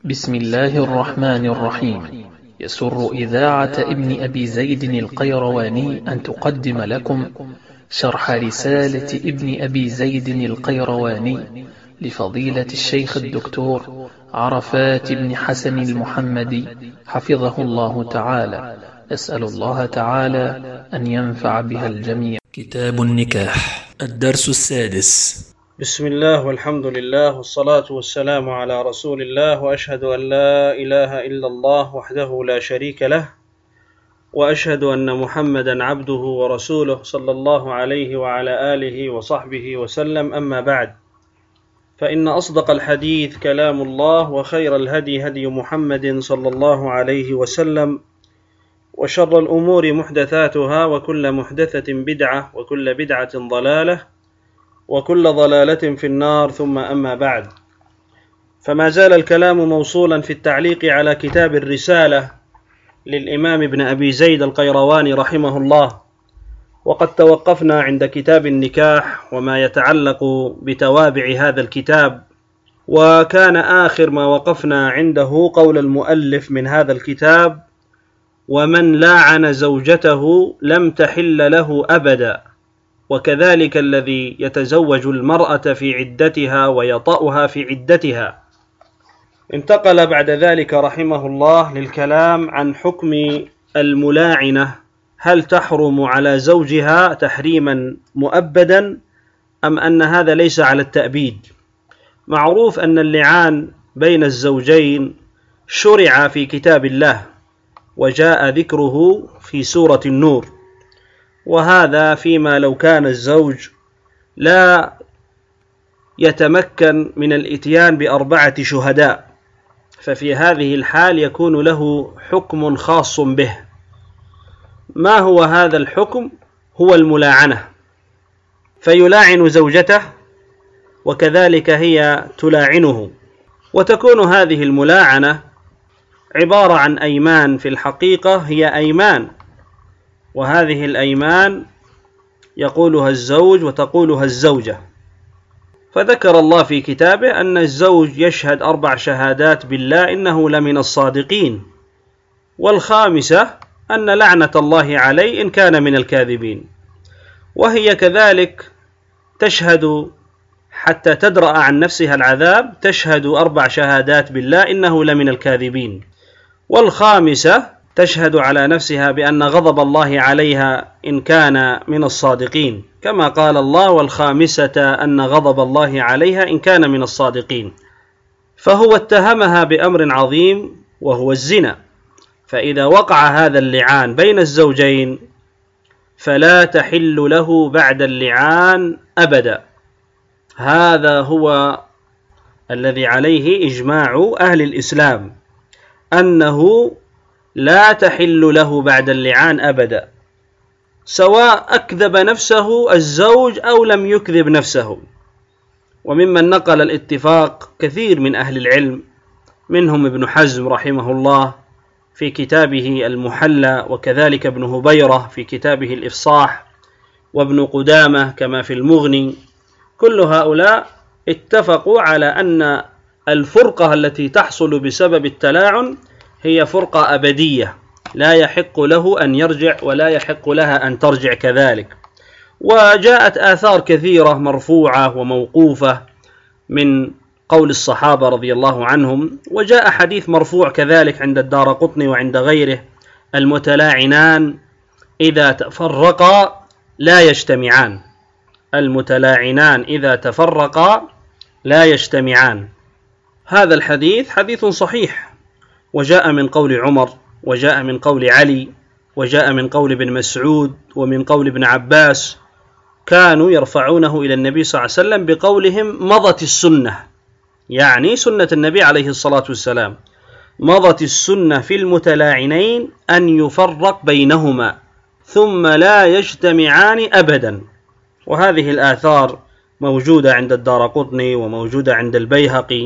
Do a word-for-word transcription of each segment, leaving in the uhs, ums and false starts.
بسم الله الرحمن الرحيم. يسر إذاعة ابن أبي زيد القيرواني أن تقدم لكم شرح رسالة ابن أبي زيد القيرواني لفضيلة الشيخ الدكتور عرفات بن حسن المحمدي حفظه الله تعالى. أسأل الله تعالى أن ينفع بها الجميع. كتاب النكاح، الدرس السادس. بسم الله والحمد لله والصلاة والسلام على رسول الله، وأشهد أن لا إله إلا الله وحده لا شريك له، وأشهد أن محمدا عبده ورسوله صلى الله عليه وعلى آله وصحبه وسلم. أما بعد، فإن أصدق الحديث كلام الله، وخير الهدي هدي محمد صلى الله عليه وسلم، وشر الأمور محدثاتها، وكل محدثة بدعة، وكل بدعة ضلالة، وكل ضلالة في النار. ثم أما بعد، فما زال الكلام موصولا في التعليق على كتاب الرسالة للإمام ابن أبي زيد القيرواني رحمه الله، وقد توقفنا عند كتاب النكاح وما يتعلق بتوابع هذا الكتاب، وكان آخر ما وقفنا عنده قول المؤلف من هذا الكتاب: ومن لاعن زوجته لم تحل له أبدا، وكذلك الذي يتزوج المرأة في عدتها ويطأها في عدتها. انتقل بعد ذلك رحمه الله للكلام عن حكم الملاعنة، هل تحرم على زوجها تحريما مؤبدا أم أن هذا ليس على التأبيد؟ معروف أن اللعان بين الزوجين شرع في كتاب الله، وجاء ذكره في سورة النور، وهذا فيما لو كان الزوج لا يتمكن من الإتيان بأربعة شهداء، ففي هذه الحال يكون له حكم خاص به. ما هو هذا الحكم؟ هو الملاعنة، فيلاعن زوجته وكذلك هي تلاعنه، وتكون هذه الملاعنة عبارة عن أيمان، في الحقيقة هي أيمان، وهذه الأيمان يقولها الزوج وتقولها الزوجة. فذكر الله في كتابه أن الزوج يشهد أربع شهادات بالله إنه لمن الصادقين، والخامسة أن لعنة الله عليه إن كان من الكاذبين، وهي كذلك تشهد حتى تدرأ عن نفسها العذاب، تشهد أربع شهادات بالله إنه لمن الكاذبين، والخامسة تشهد على نفسها بأن غضب الله عليها إن كان من الصادقين، كما قال الله: والخامسة أن غضب الله عليها إن كان من الصادقين. فهو اتهمها بأمر عظيم وهو الزنا، فإذا وقع هذا اللعان بين الزوجين فلا تحل له بعد اللعان أبدا. هذا هو الذي عليه إجماع أهل الإسلام، أنه لا تحل له بعد اللعان أبدا، سواء أكذب نفسه الزوج أو لم يكذب نفسه. وممن نقل الاتفاق كثير من أهل العلم، منهم ابن حزم رحمه الله في كتابه المحلى، وكذلك ابن هبيرة في كتابه الإفصاح، وابن قدامة كما في المغني. كل هؤلاء اتفقوا على أن الفرقة التي تحصل بسبب التلاعن هي فرقة أبدية، لا يحق له أن يرجع ولا يحق لها أن ترجع كذلك. وجاءت آثار كثيرة مرفوعة وموقوفة من قول الصحابة رضي الله عنهم، وجاء حديث مرفوع كذلك عند الدارقطني وعند غيره: المتلاعنان إذا تفرقا لا يجتمعان، المتلاعنان إذا تفرقا لا يجتمعان. هذا الحديث حديث صحيح، وجاء من قول عمر، وجاء من قول علي، وجاء من قول ابن مسعود، ومن قول ابن عباس، كانوا يرفعونه إلى النبي صلى الله عليه وسلم بقولهم: مضت السنة، يعني سنة النبي عليه الصلاة والسلام، مضت السنة في المتلاعنين أن يفرق بينهما ثم لا يجتمعان أبدا. وهذه الآثار موجودة عند الدارقطني وموجودة عند البيهقي،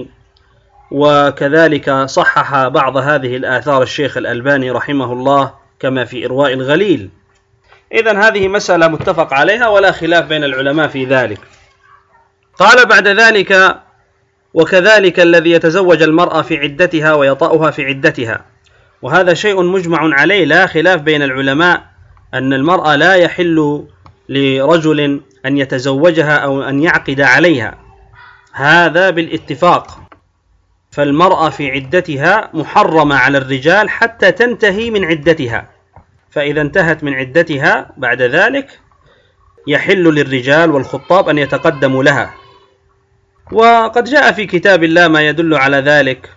وكذلك صحح بعض هذه الآثار الشيخ الألباني رحمه الله كما في إرواء الغليل. إذن هذه مسألة متفق عليها ولا خلاف بين العلماء في ذلك. قال بعد ذلك: وكذلك الذي يتزوج المرأة في عدتها ويطأها في عدتها، وهذا شيء مجمع عليه لا خلاف بين العلماء أن المرأة لا يحل لرجل أن يتزوجها أو أن يعقد عليها، هذا بالاتفاق. فالمرأة في عدتها محرمة على الرجال حتى تنتهي من عدتها، فإذا انتهت من عدتها بعد ذلك يحل للرجال والخطاب أن يتقدموا لها. وقد جاء في كتاب الله ما يدل على ذلك،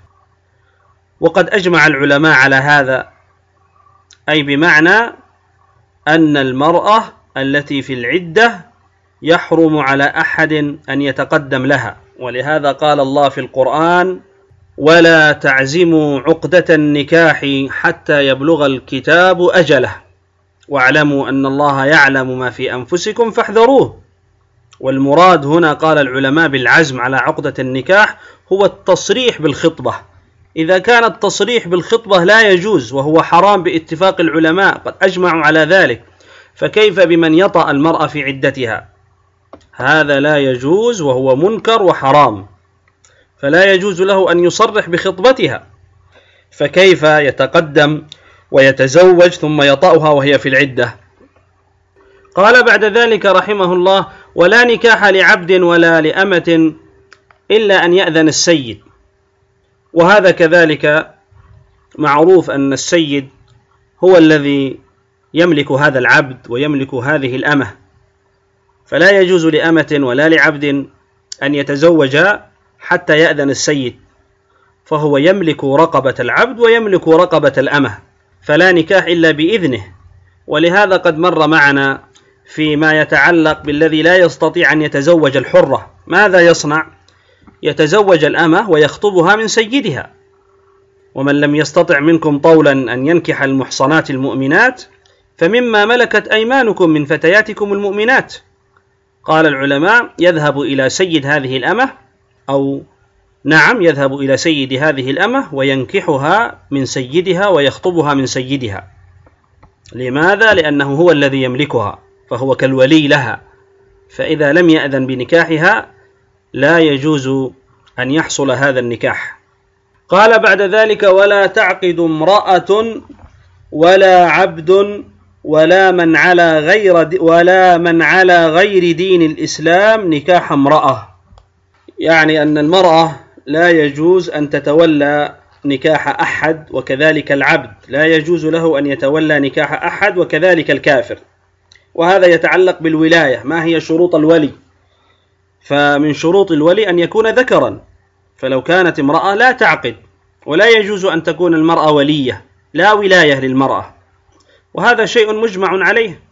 وقد أجمع العلماء على هذا، أي بمعنى أن المرأة التي في العدة يحرم على أحد أن يتقدم لها، ولهذا قال الله في القرآن: ولا تعزموا عقدة النكاح حتى يبلغ الكتاب أجله واعلموا أن الله يعلم ما في أنفسكم فاحذروه. والمراد هنا قال العلماء بالعزم على عقدة النكاح هو التصريح بالخطبة. إذا كان التصريح بالخطبة لا يجوز وهو حرام باتفاق العلماء قد أجمعوا على ذلك، فكيف بمن يطأ المرأة في عدتها؟ هذا لا يجوز وهو منكر وحرام، فلا يجوز له أن يصرح بخطبتها، فكيف يتقدم ويتزوج ثم يطأها وهي في العدة؟ قال بعد ذلك رحمه الله: ولا نكاح لعبد ولا لأمة إلا أن يأذن السيد. وهذا كذلك معروف أن السيد هو الذي يملك هذا العبد ويملك هذه الأمة، فلا يجوز لأمة ولا لعبد أن يتزوج حتى يأذن السيد، فهو يملك رقبة العبد ويملك رقبة الأمة، فلا نكاح إلا بإذنه. ولهذا قد مر معنا فيما يتعلق بالذي لا يستطيع أن يتزوج الحرة ماذا يصنع؟ يتزوج الأمة ويخطبها من سيدها. ومن لم يستطع منكم طولا أن ينكح المحصنات المؤمنات فمما ملكت أيمانكم من فتياتكم المؤمنات. قال العلماء: يذهب إلى سيد هذه الأمة، أو نعم يذهب إلى سيد هذه الأمة وينكحها من سيدها ويخطبها من سيدها. لماذا؟ لأنه هو الذي يملكها، فهو كالولي لها، فإذا لم يأذن بنكاحها لا يجوز أن يحصل هذا النكاح. قال بعد ذلك: ولا تعقد امرأة ولا عبد ولا من على غير ولا من على غير دين الإسلام نكاح امرأة، يعني أن المرأة لا يجوز أن تتولى نكاح أحد، وكذلك العبد لا يجوز له أن يتولى نكاح أحد، وكذلك الكافر. وهذا يتعلق بالولاية. ما هي شروط الولي؟ فمن شروط الولي أن يكون ذكرا، فلو كانت امرأة لا تعقد، ولا يجوز أن تكون المرأة ولية، لا ولاية للمرأة، وهذا شيء مجمع عليه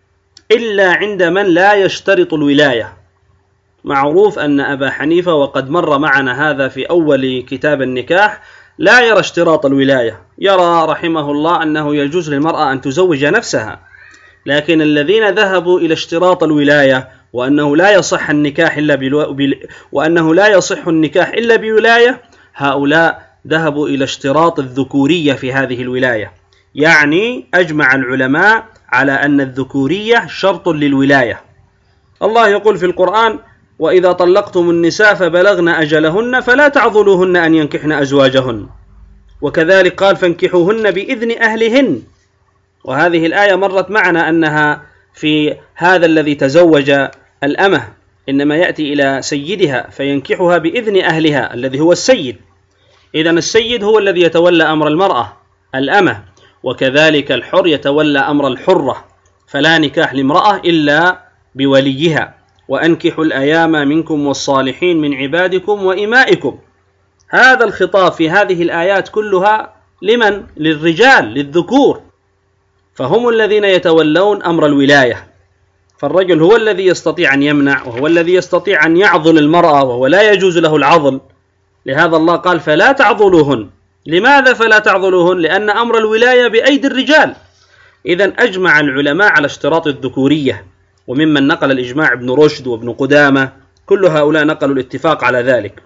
إلا عند من لا يشترط الولاية. معروف أن أبا حنيفة، وقد مر معنا هذا في أول كتاب النكاح، لا يرى اشتراط الولاية، يرى رحمه الله أنه يجوز للمرأة أن تزوج نفسها. لكن الذين ذهبوا إلى اشتراط الولاية وأنه لا يصح النكاح إلا بلو... وأنه لا يصح النكاح إلا بولاية، هؤلاء ذهبوا إلى اشتراط الذكورية في هذه الولاية. يعني أجمع العلماء على أن الذكورية شرط للولاية. الله يقول في القرآن: وإذا طلقتم النساء فبلغن أجلهن فلا تعضلوهن أن ينكحن أزواجهن. وكذلك قال: فانكحوهن بإذن أهلهن. وهذه الآية مرت معنا أنها في هذا الذي تزوج الأمة إنما يأتي إلى سيدها فينكحها بإذن أهلها الذي هو السيد. إذن السيد هو الذي يتولى أمر المرأة الأمة، وكذلك الحر يتولى أمر الحرة، فلا نكاح لامرأة إلا بوليها. وأنكحوا الأيام منكم والصالحين من عبادكم وإمائكم. هذا الخطاب في هذه الآيات كلها لمن؟ للرجال، للذكور، فهم الذين يتولون أمر الولاية. فالرجل هو الذي يستطيع أن يمنع، وهو الذي يستطيع أن يعضل المرأة، وهو لا يجوز له العضل. لهذا الله قال: فلا تعضلوهن. لماذا فلا تعضلوهن؟ لأن أمر الولاية بأيدي الرجال. إذن أجمع العلماء على اشتراط الذكورية، وممن نقل الإجماع ابن رشد وابن قدامة، كل هؤلاء نقلوا الاتفاق على ذلك.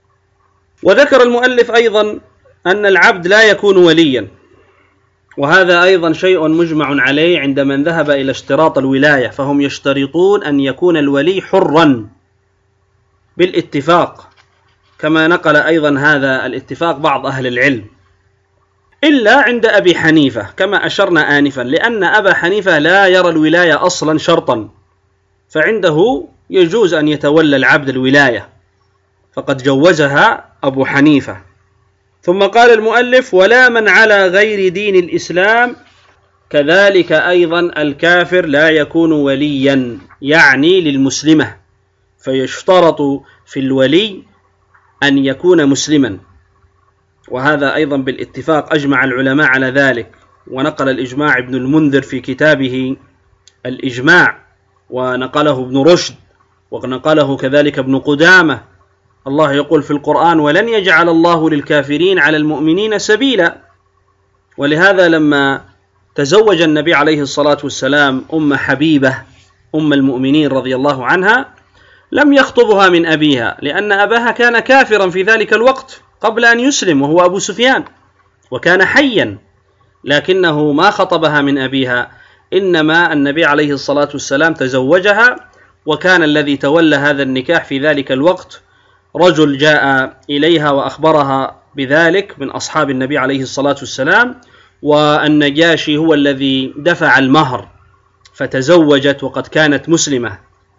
وذكر المؤلف أيضا أن العبد لا يكون وليا، وهذا أيضا شيء مجمع عليه عند من ذهب إلى اشتراط الولاية، فهم يشترطون أن يكون الولي حرا بالاتفاق، كما نقل أيضا هذا الاتفاق بعض أهل العلم، إلا عند أبي حنيفة كما أشرنا آنفا، لأن أبا حنيفة لا يرى الولاية أصلا شرطا، فعنده يجوز أن يتولى العبد الولاية، فقد جوزها أبو حنيفة. ثم قال المؤلف: ولا من على غير دين الإسلام، كذلك أيضا الكافر لا يكون وليا، يعني للمسلمة، فيشترط في الولي أن يكون مسلما، وهذا أيضا بالاتفاق أجمع العلماء على ذلك، ونقل الإجماع ابن المنذر في كتابه الإجماع، ونقله ابن رشد، ونقله كذلك ابن قدامة. الله يقول في القرآن: ولن يجعل الله للكافرين على المؤمنين سبيلا. ولهذا لما تزوج النبي عليه الصلاة والسلام أم حبيبة أم المؤمنين رضي الله عنها، لم يخطبها من أبيها، لأن أباها كان كافرا في ذلك الوقت قبل أن يسلم، وهو أبو سفيان، وكان حيا، لكنه ما خطبها من أبيها، إنما النبي عليه الصلاة والسلام تزوجها، وكان الذي تولى هذا النكاح في ذلك الوقت رجل جاء إليها وأخبرها بذلك من أصحاب النبي عليه الصلاة والسلام، والنجاشي هو الذي دفع المهر فتزوجت وقد كانت مسلمة.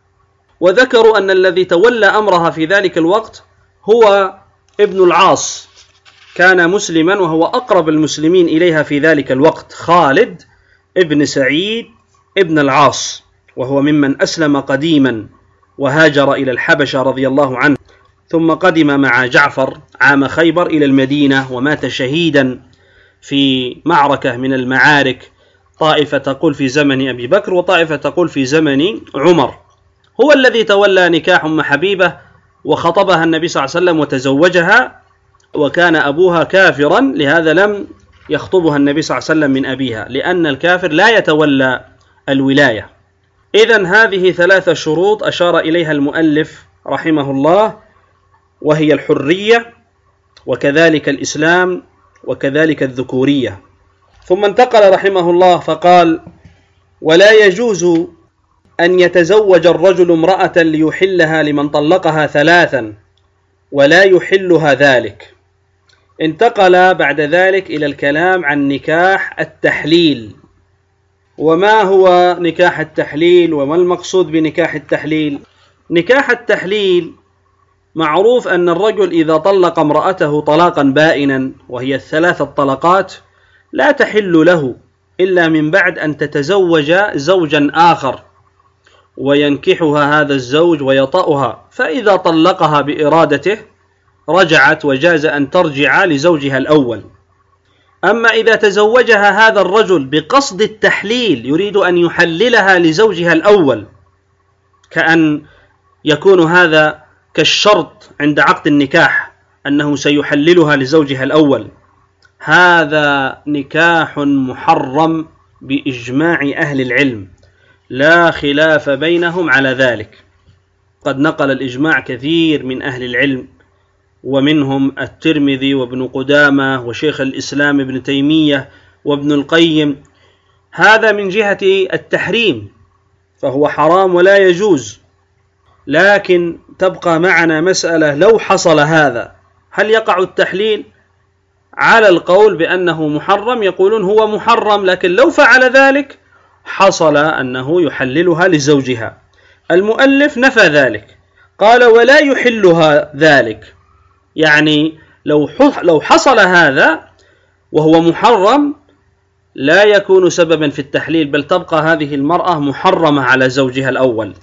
وذكروا أن الذي تولى أمرها في ذلك الوقت هو ابن العاص، كان مسلما وهو أقرب المسلمين إليها في ذلك الوقت، خالد ابن سعيد ابن العاص، وهو ممن أسلم قديما وهاجر إلى الحبشة رضي الله عنه، ثم قدم مع جعفر عام خيبر إلى المدينة، ومات شهيدا في معركة من المعارك، طائفة تقول في زمن أبي بكر وطائفة تقول في زمن عمر. هو الذي تولى نكاح أم حبيبة وخطبها النبي صلى الله عليه وسلم وتزوجها، وكان أبوها كافرا، لهذا لم يخطبها النبي صلى الله عليه وسلم من أبيها، لأن الكافر لا يتولى الولاية. إذن هذه ثلاث شروط أشار إليها المؤلف رحمه الله، وهي الحرية، وكذلك الإسلام، وكذلك الذكورية. ثم انتقل رحمه الله فقال: ولا يجوز أن يتزوج الرجل امرأة ليحلها لمن طلقها ثلاثا ولا يحلها ذلك. انتقل بعد ذلك إلى الكلام عن نكاح التحليل، وما هو نكاح التحليل، وما المقصود بنكاح التحليل. نكاح التحليل معروف أن الرجل إذا طلق امرأته طلاقا بائنا، وهي الثلاث الطلقات، لا تحل له إلا من بعد أن تتزوج زوجا آخر وينكحها هذا الزوج ويطأها، فإذا طلقها بإرادته رجعت وجاز أن ترجع لزوجها الأول. أما إذا تزوجها هذا الرجل بقصد التحليل، يريد أن يحللها لزوجها الأول، كأن يكون هذا كالشرط عند عقد النكاح أنه سيحللها لزوجها الأول، هذا نكاح محرم بإجماع أهل العلم، لا خلاف بينهم على ذلك. قد نقل الإجماع كثير من أهل العلم، ومنهم الترمذي وابن قدامة وشيخ الإسلام ابن تيمية وابن القيم، هذا من جهة التحريم، فهو حرام ولا يجوز. لكن تبقى معنا مسألة: لو حصل هذا هل يقع التحليل؟ على القول بأنه محرم يقولون هو محرم، لكن لو فعل ذلك حصل أنه يحللها لزوجها. المؤلف نفى ذلك، قال: ولا يحلها ذلك، يعني لو لو حصل هذا وهو محرم لا يكون سببا في التحليل، بل تبقى هذه المرأة محرمة على زوجها الأول.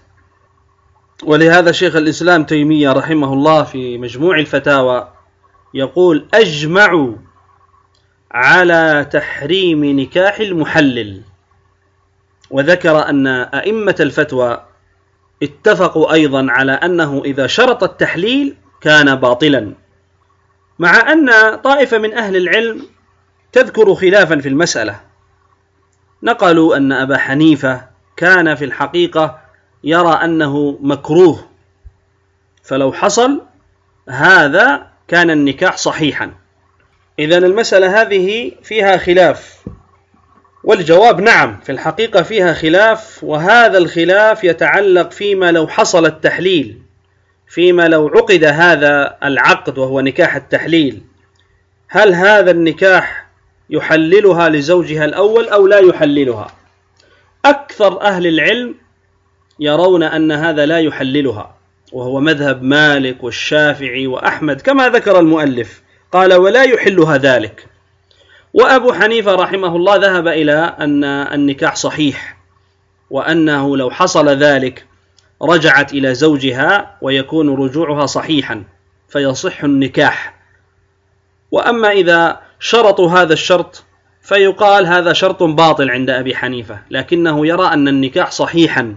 ولهذا شيخ الإسلام تيمية رحمه الله في مجموع الفتاوى يقول: أجمعوا على تحريم نكاح المحلل. وذكر أن أئمة الفتوى اتفقوا أيضا على أنه إذا شرط التحليل كان باطلا، مع أن طائفة من أهل العلم تذكر خلافا في المسألة. نقلوا أن أبا حنيفة كان في الحقيقة يرى أنه مكروه، فلو حصل هذا كان النكاح صحيحا. إذن المسألة هذه فيها خلاف، والجواب نعم، في الحقيقة فيها خلاف، وهذا الخلاف يتعلق فيما لو حصل التحليل، فيما لو عقد هذا العقد وهو نكاح التحليل، هل هذا النكاح يحللها لزوجها الأول أو لا يحللها؟ أكثر أهل العلم يرون أن هذا لا يحللها، وهو مذهب مالك والشافعي وأحمد كما ذكر المؤلف، قال ولا يحلها ذلك. وأبو حنيفة رحمه الله ذهب إلى أن النكاح صحيح، وأنه لو حصل ذلك رجعت إلى زوجها ويكون رجوعها صحيحا فيصح النكاح. وأما إذا شرطوا هذا الشرط فيقال هذا شرط باطل عند أبي حنيفة، لكنه يرى أن النكاح صحيحا.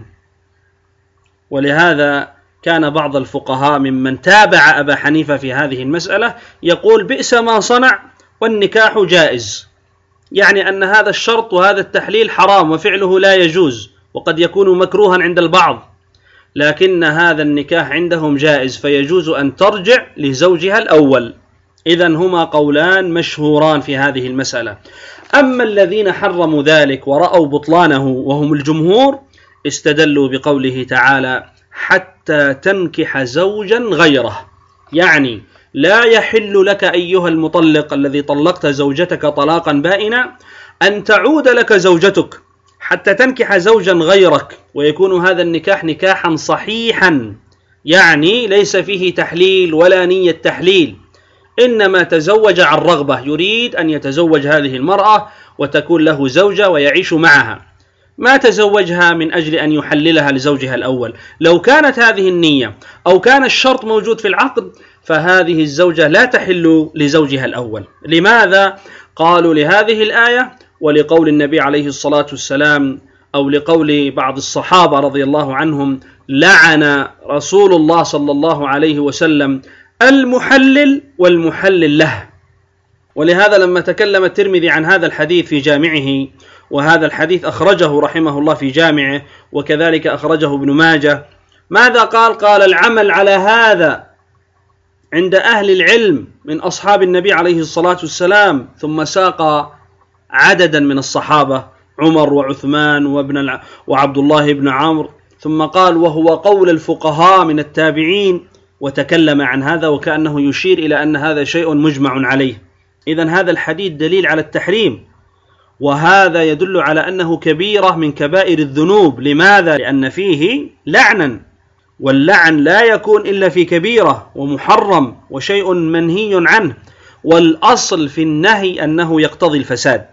ولهذا كان بعض الفقهاء ممن تابع أبا حنيفة في هذه المسألة يقول بئس ما صنع والنكاح جائز، يعني أن هذا الشرط وهذا التحليل حرام وفعله لا يجوز، وقد يكون مكروها عند البعض، لكن هذا النكاح عندهم جائز فيجوز أن ترجع لزوجها الأول. إذن هما قولان مشهوران في هذه المسألة. أما الذين حرموا ذلك ورأوا بطلانه وهم الجمهور استدلوا بقوله تعالى حتى تنكح زوجا غيره، يعني لا يحل لك أيها المطلق الذي طلقت زوجتك طلاقا بائنا أن تعود لك زوجتك حتى تنكح زوجا غيرك، ويكون هذا النكاح نكاحا صحيحا، يعني ليس فيه تحليل ولا نية تحليل، إنما تزوج عن رغبة، يريد أن يتزوج هذه المرأة وتكون له زوجة ويعيش معها، ما تزوجها من أجل أن يحللها لزوجها الأول. لو كانت هذه النية أو كان الشرط موجود في العقد فهذه الزوجة لا تحل لزوجها الأول. لماذا؟ قالوا لهذه الآية ولقول النبي عليه الصلاة والسلام أو لقول بعض الصحابة رضي الله عنهم لعن رسول الله صلى الله عليه وسلم المحلل والمحلل له. ولهذا لما تكلم الترمذي عن هذا الحديث في جامعه، وهذا الحديث أخرجه رحمه الله في جامعه وكذلك أخرجه ابن ماجه، ماذا قال؟ قال العمل على هذا عند أهل العلم من أصحاب النبي عليه الصلاة والسلام، ثم ساق عددا من الصحابة عمر وعثمان وابن وعبد الله بن عمرو، ثم قال وهو قول الفقهاء من التابعين، وتكلم عن هذا وكأنه يشير إلى أن هذا شيء مجمع عليه. إذن هذا الحديث دليل على التحريم، وهذا يدل على أنه كبيرة من كبائر الذنوب. لماذا؟ لأن فيه لعنا، واللعن لا يكون إلا في كبيرة ومحرم وشيء منهي عنه، والأصل في النهي أنه يقتضي الفساد،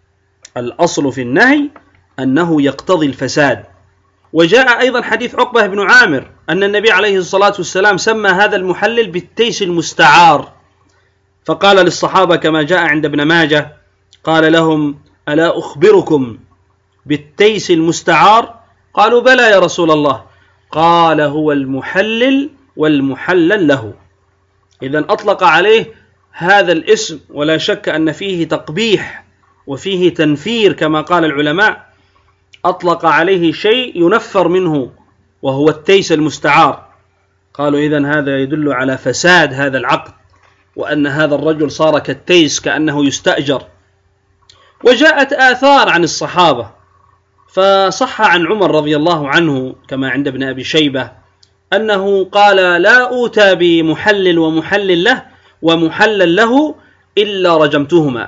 الأصل في النهي أنه يقتضي الفساد. وجاء أيضا حديث عقبة بن عامر أن النبي عليه الصلاة والسلام سمى هذا المحلل بالتيس المستعار، فقال للصحابة كما جاء عند ابن ماجه، قال لهم ألا أخبركم بالتيس المستعار؟ قالوا بلى يا رسول الله، قال هو المحلل والمحلل له. إذن أطلق عليه هذا الاسم، ولا شك أن فيه تقبيح وفيه تنفير كما قال العلماء، أطلق عليه شيء ينفر منه وهو التيس المستعار. قالوا إذن هذا يدل على فساد هذا العقد، وأن هذا الرجل صار كالتيس كأنه يستأجر. وجاءت آثار عن الصحابة، فصح عن عمر رضي الله عنه كما عند ابن أبي شيبة أنه قال لا أوتى بمحلل ومحلل له ومحلل له إلا رجمتهما،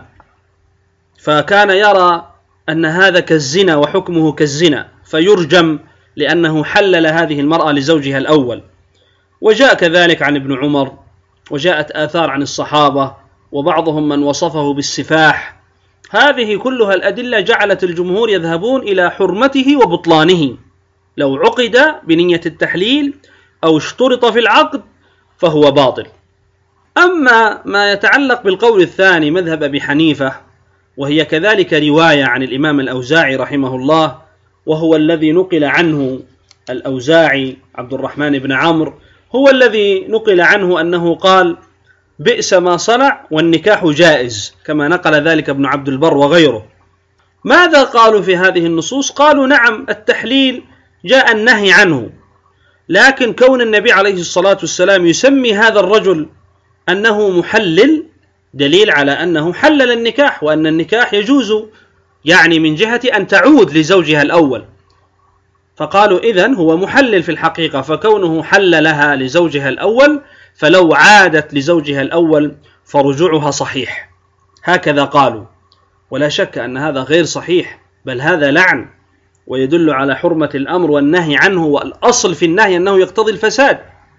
فكان يرى أن هذا كالزنا وحكمه كالزنا فيرجم لأنه حلل هذه المرأة لزوجها الأول. وجاء كذلك عن ابن عمر، وجاءت آثار عن الصحابة وبعضهم من وصفه بالسفاح. هذه كلها الأدلة جعلت الجمهور يذهبون إلى حرمته وبطلانه، لو عقد بنية التحليل أو اشترط في العقد فهو باطل. أما ما يتعلق بالقول الثاني مذهب أبي حنيفة، وهي كذلك رواية عن الإمام الأوزاعي رحمه الله، وهو الذي نقل عنه الأوزاعي عبد الرحمن بن عمرو، هو الذي نقل عنه أنه قال بئس ما صنع والنكاح جائز، كما نقل ذلك ابن عبد البر وغيره. ماذا قالوا في هذه النصوص؟ قالوا نعم التحليل جاء النهي عنه، لكن كون النبي عليه الصلاة والسلام يسمي هذا الرجل أنه محلل دليل على أنه حلل النكاح، وأن النكاح يجوز، يعني من جهة أن تعود لزوجها الأول. فقالوا إذن هو محلل في الحقيقة، فكونه حل لها لزوجها الأول فلو عادت لزوجها الأول فرجوعها صحيح، هكذا قالوا. ولا شك أن هذا غير صحيح، بل هذا لعن ويدل على حرمة الأمر والنهي عنه، والأصل في النهي أنه يقتضي الفساد.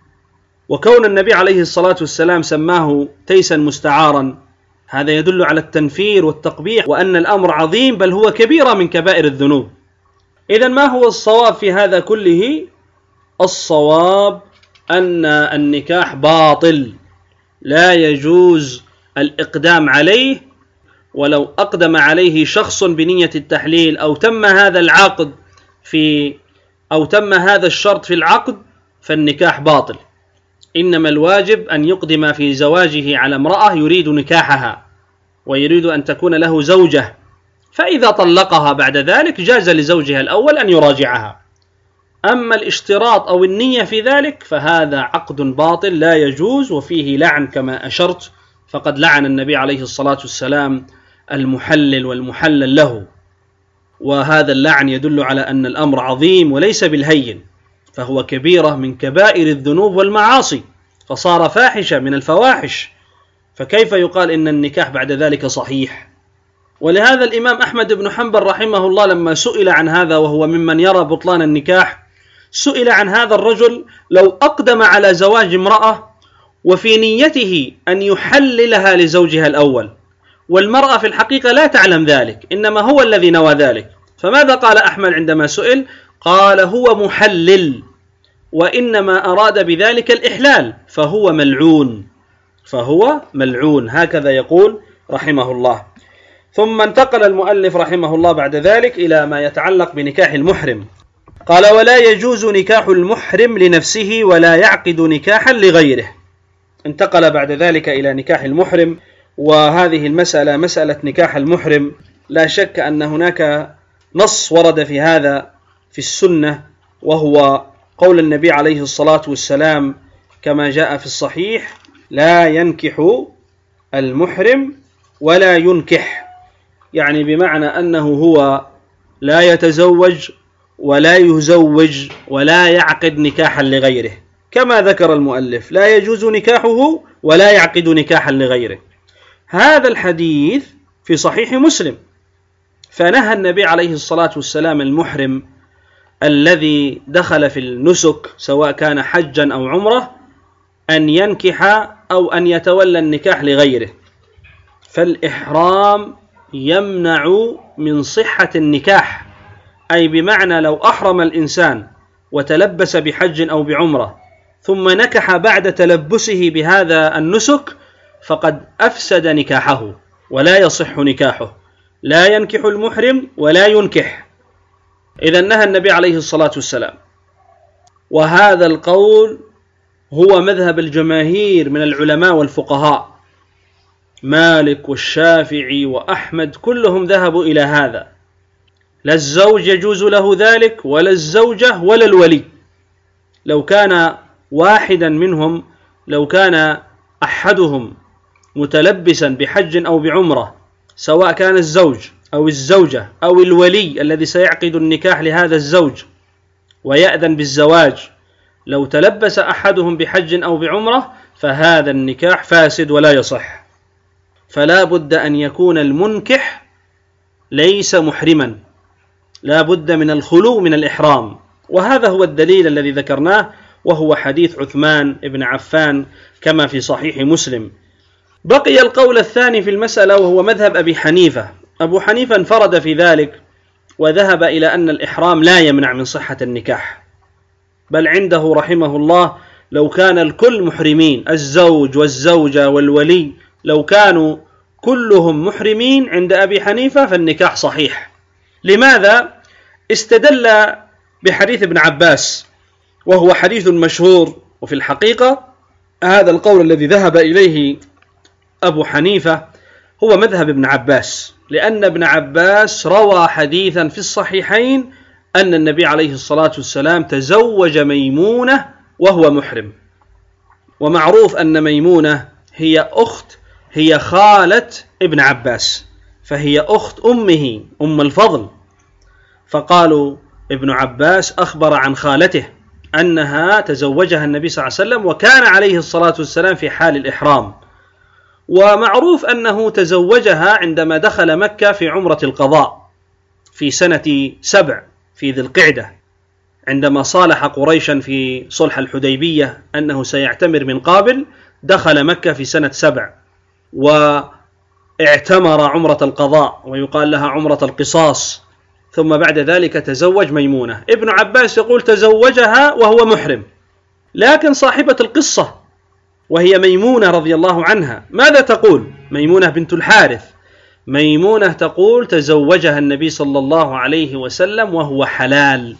وكون النبي عليه الصلاة والسلام سماه تيسا مستعارا هذا يدل على التنفير والتقبيح، وأن الأمر عظيم بل هو كبيرة من كبائر الذنوب. إذن ما هو الصواب في هذا كله؟ الصواب أن النكاح باطل، لا يجوز الإقدام عليه، ولو أقدم عليه شخص بنية التحليل أو تم هذا العقد في أو تم هذا الشرط في العقد فالنكاح باطل. إنما الواجب أن يقدم في زواجه على امرأة يريد نكاحها ويريد أن تكون له زوجة، فإذا طلقها بعد ذلك جاز لزوجها الأول أن يراجعها. أما الاشتراط أو النية في ذلك فهذا عقد باطل لا يجوز وفيه لعن كما أشرت، فقد لعن النبي عليه الصلاة والسلام المحلل والمحلل له، وهذا اللعن يدل على أن الأمر عظيم وليس بالهين، فهو كبيرة من كبائر الذنوب والمعاصي، فصار فاحشة من الفواحش، فكيف يقال إن النكاح بعد ذلك صحيح؟ ولهذا الإمام أحمد بن حنبل رحمه الله لما سئل عن هذا، وهو ممن يرى بطلان النكاح، سئل عن هذا الرجل لو أقدم على زواج امرأة وفي نيته أن يحللها لزوجها الأول، والمرأة في الحقيقة لا تعلم ذلك، إنما هو الذي نوى ذلك، فماذا قال أحمد عندما سئل؟ قال هو محلل وإنما أراد بذلك الإحلال فهو ملعون، فهو ملعون، هكذا يقول رحمه الله. ثم انتقل المؤلف رحمه الله بعد ذلك إلى ما يتعلق بنكاح المحرم، قال ولا يجوز نكاح المحرم لنفسه ولا يعقد نكاحا لغيره. انتقل بعد ذلك إلى نكاح المحرم، وهذه المسألة مسألة نكاح المحرم لا شك أن هناك نص ورد في هذا في السنة، وهو قول النبي عليه الصلاة والسلام كما جاء في الصحيح: لا ينكح المحرم ولا ينكح، يعني بمعنى أنه هو لا يتزوج ولا يزوج ولا يعقد نكاحا لغيره، كما ذكر المؤلف لا يجوز نكاحه ولا يعقد نكاحا لغيره. هذا الحديث في صحيح مسلم، فنهى النبي عليه الصلاة والسلام المحرم الذي دخل في النسك سواء كان حجا أو عمره أن ينكح أو أن يتولى النكاح لغيره، فالإحرام يمنع من صحة النكاح، أي بمعنى لو أحرم الإنسان وتلبس بحج أو بعمرة ثم نكح بعد تلبسه بهذا النسك فقد أفسد نكاحه ولا يصح نكاحه، لا ينكح المحرم ولا ينكح. إذا نهى النبي عليه الصلاة والسلام، وهذا القول هو مذهب الجماهير من العلماء والفقهاء، مالك والشافعي وأحمد كلهم ذهبوا إلى هذا، لا الزوج يجوز له ذلك ولا الزوجة ولا الولي. لو كان واحدا منهم، لو كان أحدهم متلبسا بحج أو بعمرة، سواء كان الزوج أو الزوجة أو الولي الذي سيعقد النكاح لهذا الزوج ويأذن بالزواج، لو تلبس أحدهم بحج أو بعمرة فهذا النكاح فاسد ولا يصح. فلا بد أن يكون المنكح ليس محرما، لا بد من الخلو من الإحرام، وهذا هو الدليل الذي ذكرناه، وهو حديث عثمان بن عفان كما في صحيح مسلم. بقي القول الثاني في المسألة وهو مذهب أبي حنيفة. أبو حنيفة انفرد في ذلك وذهب إلى أن الإحرام لا يمنع من صحة النكاح، بل عنده رحمه الله لو كان الكل محرمين، الزوج والزوجة والولي لو كانوا كلهم محرمين عند أبي حنيفة فالنكاح صحيح. لماذا؟ استدل بحديث ابن عباس، وهو حديث مشهور، وفي الحقيقة هذا القول الذي ذهب إليه أبو حنيفة هو مذهب ابن عباس، لأن ابن عباس روى حديثا في الصحيحين أن النبي عليه الصلاة والسلام تزوج ميمونة وهو محرم، ومعروف أن ميمونة هي أخت هي خالة ابن عباس، فهي أخت أمه أم الفضل، فقالوا ابن عباس أخبر عن خالته أنها تزوجها النبي صلى الله عليه وسلم وكان عليه الصلاة والسلام في حال الإحرام، ومعروف أنه تزوجها عندما دخل مكة في عمرة القضاء في سنة سبع في ذي القعدة، عندما صالح قريشا في صلح الحديبية أنه سيعتمر من قابل، دخل مكة في سنة سبع واعتمر عمرة القضاء ويقال لها عمرة القصاص، ثم بعد ذلك تزوج ميمونة. ابن عباس يقول تزوجها وهو محرم، لكن صاحبة القصة وهي ميمونة رضي الله عنها ماذا تقول؟ ميمونة بنت الحارث، ميمونة تقول تزوجها النبي صلى الله عليه وسلم وهو حلال.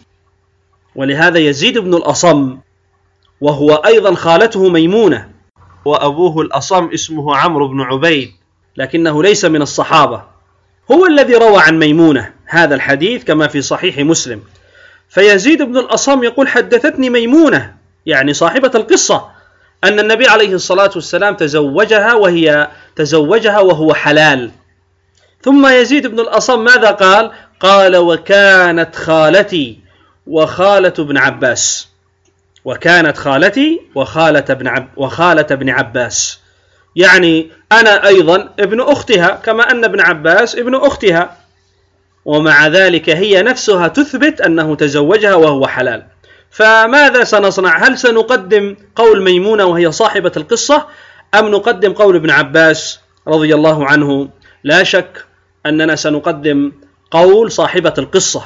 ولهذا يزيد بن الأصم وهو أيضا خالته ميمونة، وأبوه الأصم اسمه عمرو بن عبيد لكنه ليس من الصحابة، هو الذي روى عن ميمونة هذا الحديث كما في صحيح مسلم. فيزيد بن الأصم يقول حدثتني ميمونة يعني صاحبة القصة أن النبي عليه الصلاة والسلام تزوجها وهي تزوجها وهو حلال. ثم يزيد بن الأصم ماذا قال؟ قال وكانت خالتي وخالة ابن عباس، وكانت خالتي وخالة ابن عب وخالة ابن عباس، يعني أنا أيضا ابن أختها كما أن ابن عباس ابن أختها، ومع ذلك هي نفسها تثبت أنه تزوجها وهو حلال. فماذا سنصنع؟ هل سنقدم قول ميمونة وهي صاحبة القصة أم نقدم قول ابن عباس رضي الله عنه؟ لا شك أننا سنقدم قول صاحبة القصة،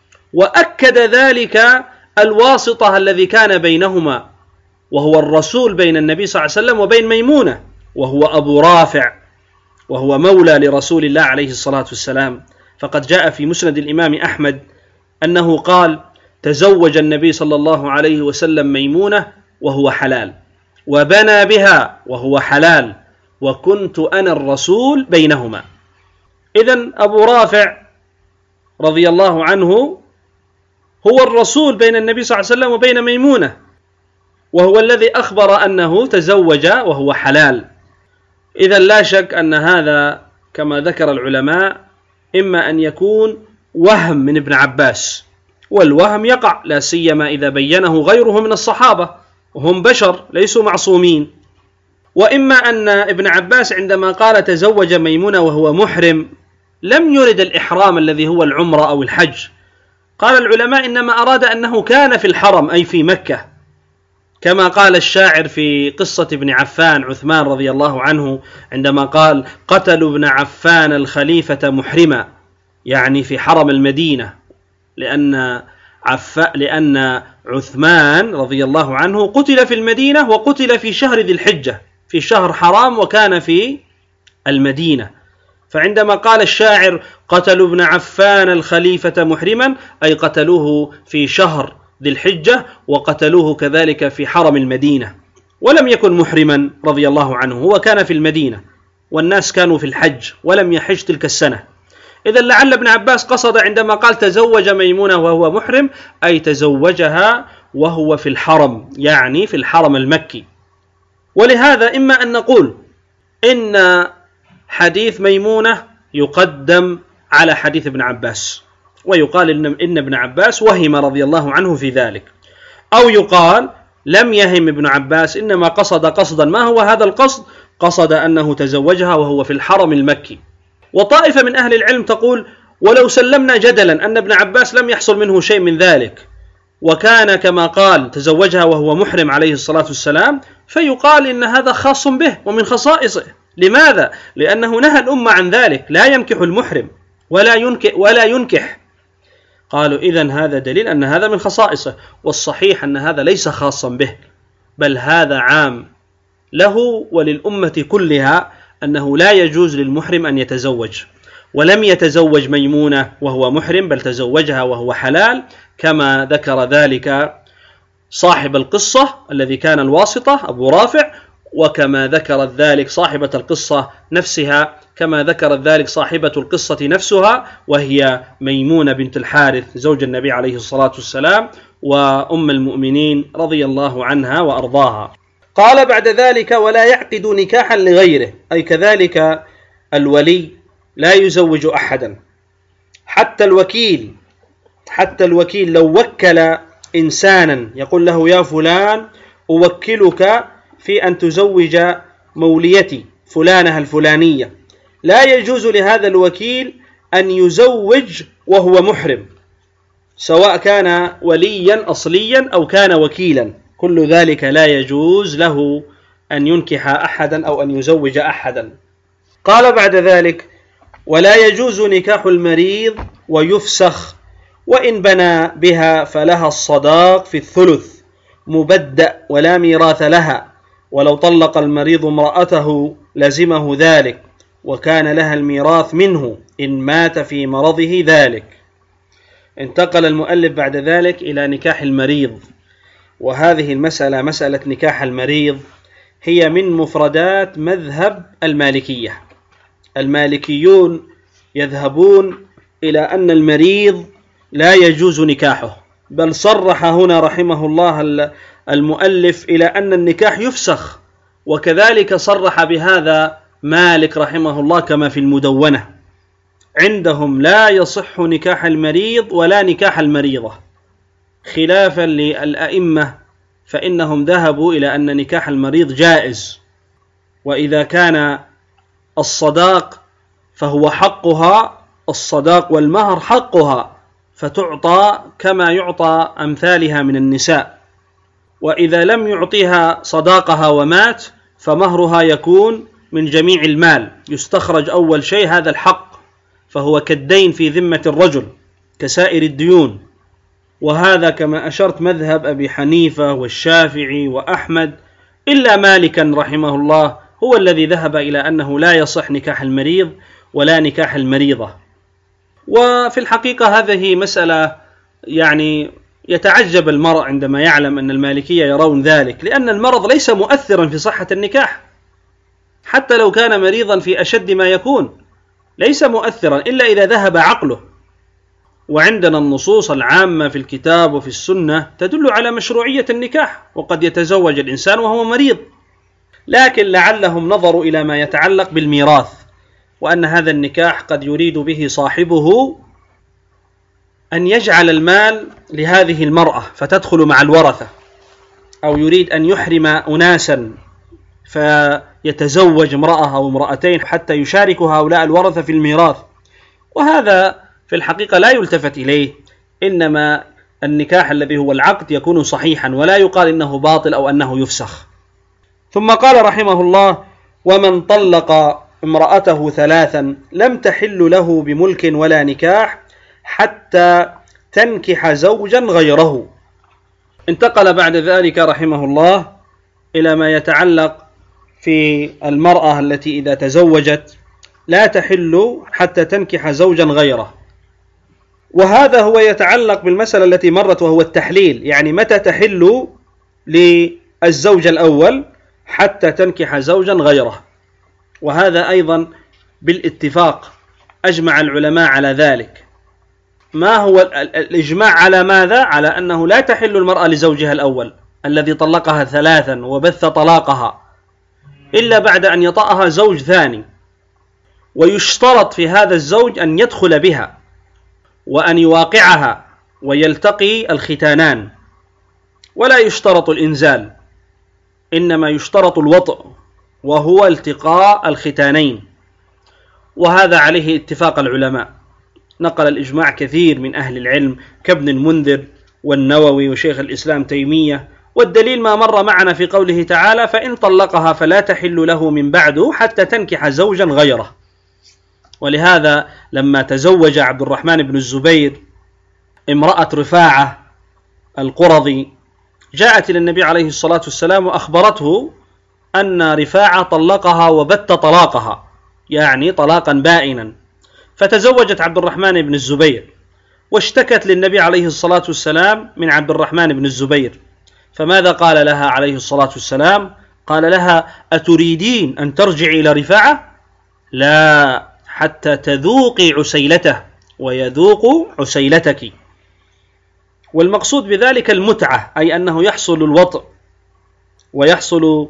وأكد ذلك الواسطة الذي كان بينهما وهو الرسول بين النبي صلى الله عليه وسلم وبين ميمونة، وهو أبو رافع وهو مولى لرسول الله عليه الصلاة والسلام. فقد جاء في مسند الإمام أحمد أنه قال تزوج النبي صلى الله عليه وسلم ميمونة وهو حلال، وبنى بها وهو حلال، وكنت أنا الرسول بينهما. إذن أبو رافع رضي الله عنه هو الرسول بين النبي صلى الله عليه وسلم وبين ميمونة، وهو الذي أخبر أنه تزوج وهو حلال. إذن لا شك أن هذا كما ذكر العلماء إما أن يكون وهم من ابن عباس، والوهم يقع لا سيما إذا بينه غيره من الصحابة وهم بشر ليسوا معصومين، وإما أن ابن عباس عندما قال تزوج ميمونة وهو محرم لم يرد الإحرام الذي هو العمرة أو الحج. قال العلماء إنما أراد أنه كان في الحرم أي في مكة، كما قال الشاعر في قصة ابن عفان عثمان رضي الله عنه عندما قال قتلوا ابن عفان الخليفة محرما، يعني في حرم المدينة، لأن عف... لأن عثمان رضي الله عنه قتل في المدينة وقتل في شهر ذي الحجة، في شهر حرام وكان في المدينة. فعندما قال الشاعر قتلوا ابن عفان الخليفة محرما أي قتلوه في شهر ذي الحجة وقتلوه كذلك في حرم المدينة، ولم يكن محرما رضي الله عنه، هو كان في المدينة والناس كانوا في الحج ولم يحج تلك السنة. إذن لعل ابن عباس قصد عندما قال تزوج ميمونة وهو محرم أي تزوجها وهو في الحرم، يعني في الحرم المكي. ولهذا إما أن نقول إن حديث ميمونة يقدم على حديث ابن عباس ويقال إن ابن عباس وهم رضي الله عنه في ذلك، أو يقال لم يهم ابن عباس إنما قصد قصدا. ما هو هذا القصد؟ قصد أنه تزوجها وهو في الحرم المكي. وطائفة من أهل العلم تقول ولو سلمنا جدلا أن ابن عباس لم يحصل منه شيء من ذلك وكان كما قال تزوجها وهو محرم عليه الصلاة والسلام، فيقال إن هذا خاص به ومن خصائصه. لماذا؟ لأنه نهى الأمة عن ذلك، لا ينكح المحرم ولا ينكح, ولا ينكح. قالوا إذن هذا دليل أن هذا من خصائصه، والصحيح أن هذا ليس خاصا به، بل هذا عام له وللأمة كلها، أنه لا يجوز للمحرم أن يتزوج. ولم يتزوج ميمونة وهو محرم بل تزوجها وهو حلال، كما ذكر ذلك صاحب القصة الذي كان الواسطة أبو رافع، وكما ذكرت ذلك صاحبة القصة نفسها، كما ذكرت ذلك صاحبة القصة نفسها وهي ميمونة بنت الحارث زوج النبي عليه الصلاة والسلام وأم المؤمنين رضي الله عنها وأرضاها. قال بعد ذلك ولا يعقد نكاحا لغيره، أي كذلك الولي لا يزوج أحدا، حتى الوكيل حتى الوكيل لو وكل إنسانا يقول له يا فلان أوكلك في أن تزوج موليتي فلانة الفلانية، لا يجوز لهذا الوكيل أن يزوج وهو محرم، سواء كان وليا أصليا أو كان وكيلا، كل ذلك لا يجوز له أن ينكح أحدا أو أن يزوج أحدا. قال بعد ذلك: ولا يجوز نكاح المريض ويفسخ، وإن بنى بها فلها الصداق في الثلث مبدأ ولا ميراث لها، ولو طلق المريض امرأته لزمه ذلك، وكان لها الميراث منه إن مات في مرضه ذلك. انتقل المؤلف بعد ذلك إلى نكاح المريض، وهذه المسألة مسألة نكاح المريض هي من مفردات مذهب المالكية. المالكيون يذهبون إلى أن المريض لا يجوز نكاحه، بل صرح هنا رحمه الله المؤلف إلى أن النكاح يفسخ، وكذلك صرح بهذا مالك رحمه الله كما في المدونة. عندهم لا يصح نكاح المريض ولا نكاح المريضة، خلافا للأئمة فإنهم ذهبوا إلى أن نكاح المريض جائز، وإذا كان الصداق فهو حقها، الصداق والمهر حقها، فتعطى كما يعطى أمثالها من النساء، وإذا لم يعطيها صداقها ومات فمهرها يكون من جميع المال، يستخرج أول شيء هذا الحق، فهو كالدين في ذمة الرجل كسائر الديون. وهذا كما أشرت مذهب أبي حنيفة والشافعي وأحمد، إلا مالكا رحمه الله هو الذي ذهب إلى أنه لا يصح نكاح المريض ولا نكاح المريضة. وفي الحقيقة هذه مسألة يعني يتعجب المرء عندما يعلم أن المالكية يرون ذلك، لأن المرض ليس مؤثرا في صحة النكاح، حتى لو كان مريضا في أشد ما يكون ليس مؤثرا إلا إذا ذهب عقله. وعندنا النصوص العامة في الكتاب وفي السنة تدل على مشروعية النكاح، وقد يتزوج الإنسان وهو مريض، لكن لعلهم نظروا إلى ما يتعلق بالميراث، وأن هذا النكاح قد يريد به صاحبه أن يجعل المال لهذه المرأة فتدخل مع الورثة، أو يريد أن يحرم أناسا فيتزوج امرأة أو امرأتين حتى يشارك هؤلاء الورثة في الميراث، وهذا في الحقيقة لا يلتفت إليه، إنما النكاح الذي هو العقد يكون صحيحا ولا يقال إنه باطل أو أنه يفسخ. ثم قال رحمه الله: ومن طلق امرأته ثلاثا لم تحل له بملك ولا نكاح حتى تنكح زوجا غيره. انتقل بعد ذلك رحمه الله إلى ما يتعلق في المرأة التي إذا تزوجت لا تحل حتى تنكح زوجا غيره، وهذا هو يتعلق بالمسألة التي مرت وهو التحليل، يعني متى تحل للزوج الأول حتى تنكح زوجا غيره، وهذا أيضا بالاتفاق أجمع العلماء على ذلك. ما هو الإجماع على ماذا؟ على أنه لا تحل المرأة لزوجها الأول الذي طلقها ثلاثا وبث طلاقها إلا بعد أن يطأها زوج ثاني، ويشترط في هذا الزوج أن يدخل بها وأن يواقعها ويلتقي الختانان، ولا يشترط الإنزال، إنما يشترط الوطء وهو التقاء الختانين، وهذا عليه اتفاق العلماء. نقل الإجماع كثير من أهل العلم كابن المنذر والنووي وشيخ الإسلام تيمية، والدليل ما مر معنا في قوله تعالى: فإن طلقها فلا تحل له من بعده حتى تنكح زوجا غيره. ولهذا لما تزوج عبد الرحمن بن الزبير امرأة رفاعة القرظي جاءت إلى النبي عليه الصلاة والسلام وأخبرته أن رفاعة طلقها وبت طلاقها، يعني طلاقا بائنا، فتزوجت عبد الرحمن بن الزبير واشتكت للنبي عليه الصلاة والسلام من عبد الرحمن بن الزبير، فماذا قال لها عليه الصلاة والسلام؟ قال لها: أتريدين أن ترجعي إلى رفاعة؟ لا، حتى تذوقي عسيلته ويذوق عسيلتك. والمقصود بذلك المتعة، أي أنه يحصل الوطء ويحصل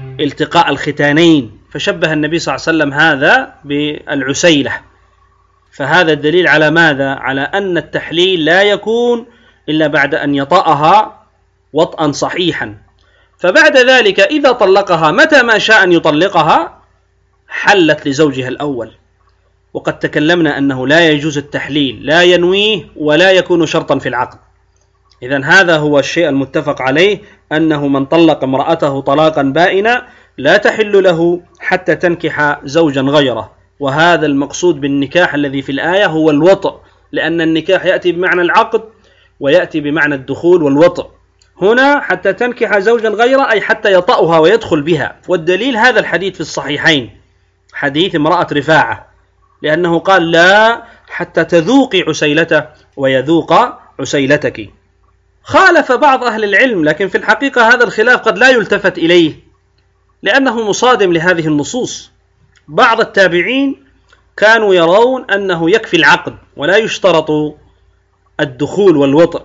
التقاء الختانين، فشبه النبي صلى الله عليه وسلم هذا بالعسيلة. فهذا الدليل على ماذا؟ على أن التحليل لا يكون إلا بعد أن يطأها وطئا صحيحا، فبعد ذلك إذا طلقها متى ما شاء أن يطلقها حلت لزوجها الأول. وقد تكلمنا أنه لا يجوز التحليل، لا ينويه ولا يكون شرطا في العقد. إذن هذا هو الشيء المتفق عليه، أنه من طلق امرأته طلاقا بائنا لا تحل له حتى تنكح زوجا غيره. وهذا المقصود بالنكاح الذي في الآية هو الوطء، لأن النكاح يأتي بمعنى العقد ويأتي بمعنى الدخول والوطء. هنا حتى تنكح زوجا غيره أي حتى يطأها ويدخل بها. والدليل هذا الحديث في الصحيحين، حديث امرأة رفاعة، لأنه قال لا حتى تذوقي عسيلته ويذوق عسيلتك. خالف بعض أهل العلم، لكن في الحقيقة هذا الخلاف قد لا يلتفت إليه لأنه مصادم لهذه النصوص. بعض التابعين كانوا يرون أنه يكفي العقد ولا يشترط الدخول والوطء،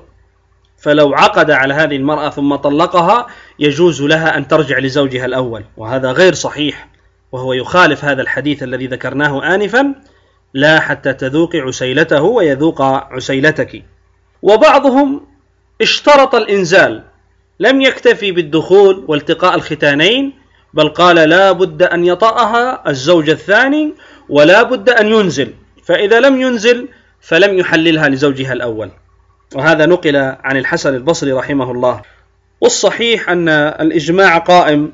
فلو عقد على هذه المرأة ثم طلقها يجوز لها أن ترجع لزوجها الأول، وهذا غير صحيح، وهو يخالف هذا الحديث الذي ذكرناه آنفا، لا حتى تذوقي عسيلته ويذوق عسيلتك. وبعضهم اشترط الإنزال، لم يكتفي بالدخول والتقاء الختانين، بل قال لا بد أن يطأها الزوج الثاني ولا بد أن ينزل، فإذا لم ينزل فلم يحللها لزوجها الأول. وهذا نقل عن الحسن البصري رحمه الله. والصحيح أن الإجماع قائم،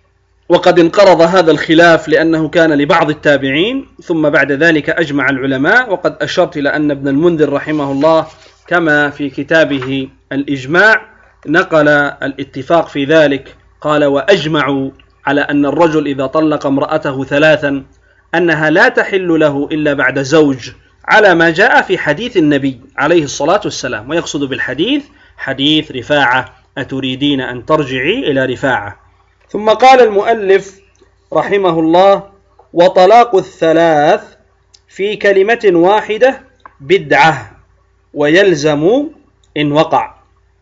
وقد انقرض هذا الخلاف لأنه كان لبعض التابعين، ثم بعد ذلك أجمع العلماء. وقد أشرت إلى أن ابن المنذر رحمه الله كما في كتابه الإجماع نقل الاتفاق في ذلك، قال وأجمعوا على أن الرجل إذا طلق امرأته ثلاثا أنها لا تحل له إلا بعد زوج، على ما جاء في حديث النبي عليه الصلاة والسلام. ويقصد بالحديث حديث رفاعة، أتريدين أن ترجعي إلى رفاعة. ثم قال المؤلف رحمه الله وطلاق الثلاث في كلمة واحدة بدعة ويلزم إن وقع.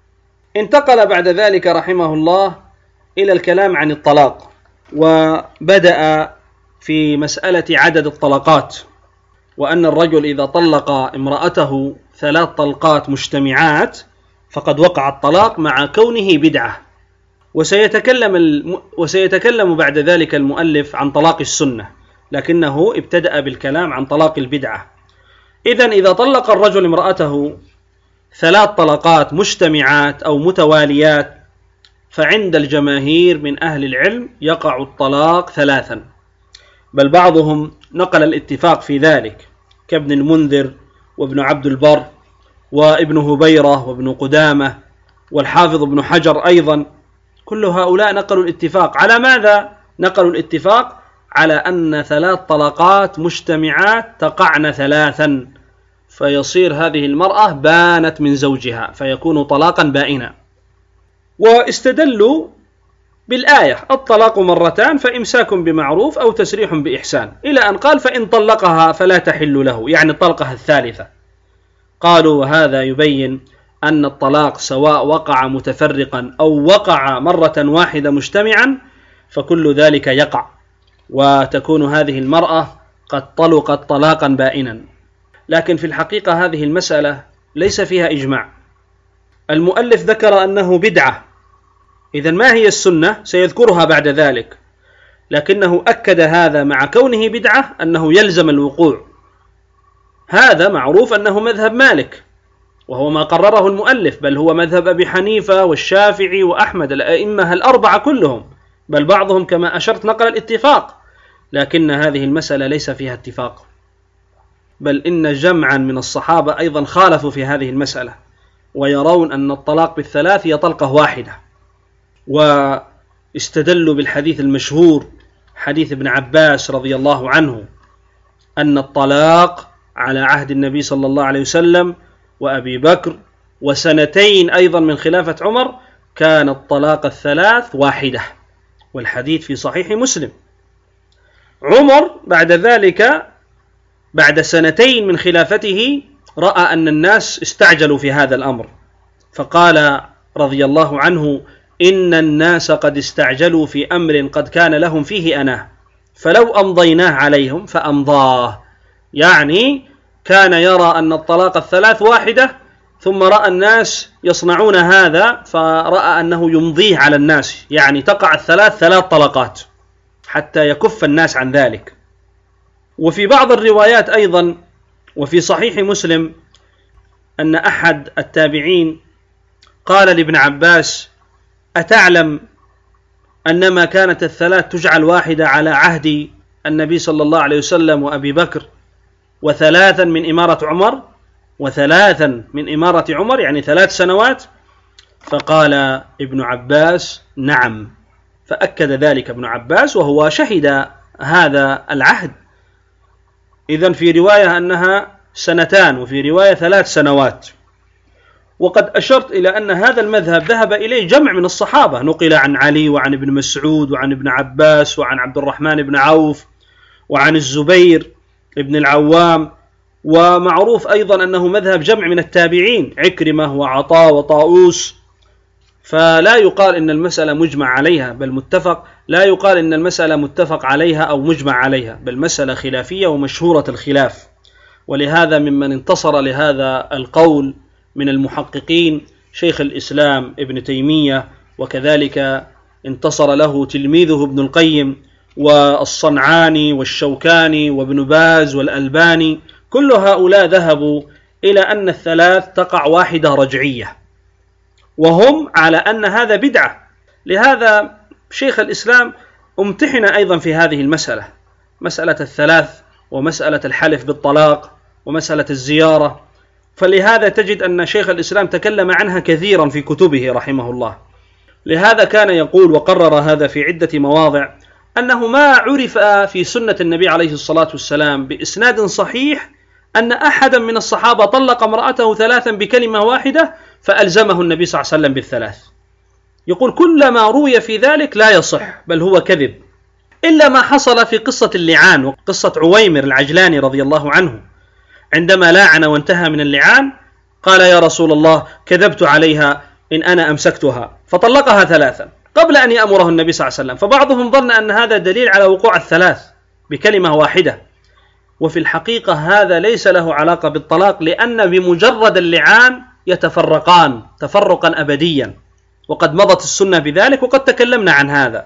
انتقل بعد ذلك رحمه الله إلى الكلام عن الطلاق، وبدأ في مسألة عدد الطلقات، وأن الرجل إذا طلق امرأته ثلاث طلقات مجتمعات فقد وقع الطلاق مع كونه بدعة. وسيتكلم, الم... وسيتكلم بعد ذلك المؤلف عن طلاق السنة، لكنه ابتدأ بالكلام عن طلاق البدعة. إذن إذا طلق الرجل امرأته ثلاث طلقات مجتمعات أو متواليات، فعند الجماهير من أهل العلم يقع الطلاق ثلاثا، بل بعضهم نقل الاتفاق في ذلك كابن المنذر وابن عبد البر وابن هبيرة وابن قدامة والحافظ ابن حجر أيضا. كل هؤلاء نقلوا الاتفاق على ماذا؟ نقلوا الاتفاق على أن ثلاث طلقات مجتمعات تقعن ثلاثا، فيصير هذه المرأة بانت من زوجها فيكون طلاقا بائنا. واستدلوا بالآية الطلاق مرتان فإمساك بمعروف أو تسريح بإحسان، إلى أن قال فإن طلقها فلا تحل له، يعني الطلقة الثالثة. قالوا وهذا يبين أن الطلاق سواء وقع متفرقا أو وقع مرة واحدة مجتمعا فكل ذلك يقع، وتكون هذه المرأة قد طلقت طلاقا بائنا. لكن في الحقيقة هذه المسألة ليس فيها إجماع. المؤلف ذكر أنه بدعة، إذن ما هي السنة سيذكرها بعد ذلك، لكنه أكد هذا مع كونه بدعة أنه يلزم الوقوع. هذا معروف أنه مذهب مالك، وهو ما قرره المؤلف، بل هو مذهب أبي حنيفة والشافعي وأحمد، الأئمة الأربعة كلهم، بل بعضهم كما أشرت نقل الاتفاق. لكن هذه المسألة ليس فيها اتفاق، بل إن جمعا من الصحابة أيضا خالفوا في هذه المسألة، ويرون أن الطلاق بالثلاث هي طلقة واحدة. واستدلوا بالحديث المشهور حديث ابن عباس رضي الله عنه أن الطلاق على عهد النبي صلى الله عليه وسلم وأبي بكر وسنتين أيضا من خلافة عمر كان الطلاق الثلاث واحدة، والحديث في صحيح مسلم. عمر بعد ذلك بعد سنتين من خلافته رأى أن الناس استعجلوا في هذا الأمر، فقال رضي الله عنه إن الناس قد استعجلوا في أمر قد كان لهم فيه أنا، فلو أمضيناه عليهم فأمضاه، يعني كان يرى أن الطلاق الثلاث واحدة، ثم رأى الناس يصنعون هذا فرأى أنه يمضيه على الناس، يعني تقع الثلاث ثلاث طلقات حتى يكف الناس عن ذلك. وفي بعض الروايات أيضا وفي صحيح مسلم أن أحد التابعين قال لابن عباس: أتعلم أنما كانت الثلاث تجعل واحدة على عهد النبي صلى الله عليه وسلم وأبي بكر، وثلاثا من إمارة عمر، وثلاثا من إمارة عمر يعني ثلاث سنوات؟ فقال ابن عباس: نعم. فأكد ذلك ابن عباس وهو شهد هذا العهد. إذن في رواية أنها سنتان، وفي رواية ثلاث سنوات. وقد أشرت إلى أن هذا المذهب ذهب إليه جمع من الصحابة، نقل عن علي وعن ابن مسعود وعن ابن عباس وعن عبد الرحمن بن عوف وعن الزبير ابن العوام. ومعروف أيضا أنه مذهب جمع من التابعين، عكرمة وعطاء وطاؤوس. فلا يقال إن المسألة مجمع عليها، بل متفق. لا يقال إن المسألة متفق عليها أو مجمع عليها، بل مسألة خلافية ومشهورة الخلاف. ولهذا ممن انتصر لهذا القول من المحققين شيخ الإسلام ابن تيمية، وكذلك انتصر له تلميذه ابن القيم والصنعاني والشوكاني وابن باز والألباني. كل هؤلاء ذهبوا إلى أن الثلاث تقع واحدة رجعية، وهم على أن هذا بدعة. لهذا شيخ الإسلام امتحن أيضا في هذه المسألة، مسألة الثلاث ومسألة الحلف بالطلاق ومسألة الزيارة. فلهذا تجد أن شيخ الإسلام تكلم عنها كثيرا في كتبه رحمه الله. لهذا كان يقول، وقرر هذا في عدة مواضع، أنه ما عرف في سنة النبي عليه الصلاة والسلام بإسناد صحيح أن أحدا من الصحابة طلق امرأته ثلاثا بكلمة واحدة فألزمه النبي صلى الله عليه وسلم بالثلاث. يقول كل ما روي في ذلك لا يصح، بل هو كذب، إلا ما حصل في قصة اللعان وقصة عويمر العجلاني رضي الله عنه، عندما لاعن وانتهى من اللعان قال: يا رسول الله كذبت عليها إن أنا أمسكتها، فطلقها ثلاثا قبل أن يأمره النبي صلى الله عليه وسلم. فبعضهم ظن أن هذا دليل على وقوع الثلاث بكلمة واحدة، وفي الحقيقة هذا ليس له علاقة بالطلاق، لأن بمجرد اللعان يتفرقان تفرقا أبديا، وقد مضت السنة بذلك وقد تكلمنا عن هذا.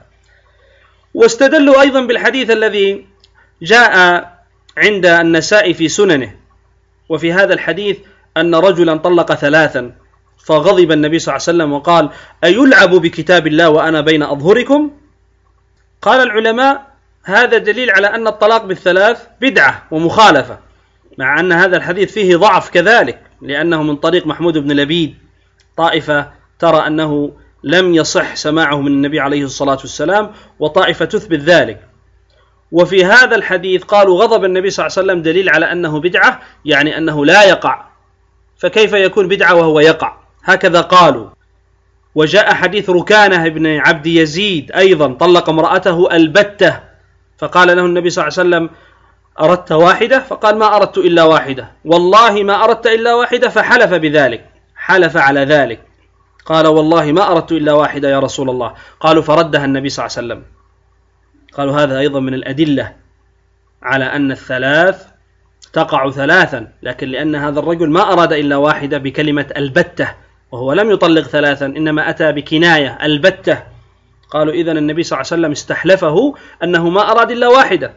واستدلوا أيضا بالحديث الذي جاء عند النسائي في سننه، وفي هذا الحديث أن رجلا طلق ثلاثا فغضب النبي صلى الله عليه وسلم وقال: أيلعب بكتاب الله وأنا بين أظهركم؟ قال العلماء: هذا دليل على أن الطلاق بالثلاث بدعة ومخالفة، مع أن هذا الحديث فيه ضعف كذلك، لأنه من طريق محمود بن لبيد. طائفة ترى أنه لم يصح سماعه من النبي عليه الصلاة والسلام، وطائفة تثبت ذلك. وفي هذا الحديث قالوا غضب النبي صلى الله عليه وسلم دليل على أنه بدعة، يعني أنه لا يقع، فكيف يكون بدعة وهو يقع؟ هكذا قالوا. وجاء حديث ركانة بن عبد يزيد أيضا طلق امرأته البتة، فقال له النبي صلى الله عليه وسلم: أردت واحدة؟ فقال: ما أردت إلا واحدة، والله ما أردت إلا واحدة، فحلف بذلك، حلف على ذلك، قال: والله ما أردت إلا واحدة يا رسول الله. قالوا فردها النبي صلى الله عليه وسلم. قالوا هذا أيضا من الأدلة على أن الثلاث تقع ثلاثا، لكن لأن هذا الرجل ما أراد إلا واحدة بكلمة البتة، وهو لم يطلق ثلاثا إنما أتى بكناية البتة، قالوا إذن النبي صلى الله عليه وسلم استحلفه أنه ما أراد إلا واحدة،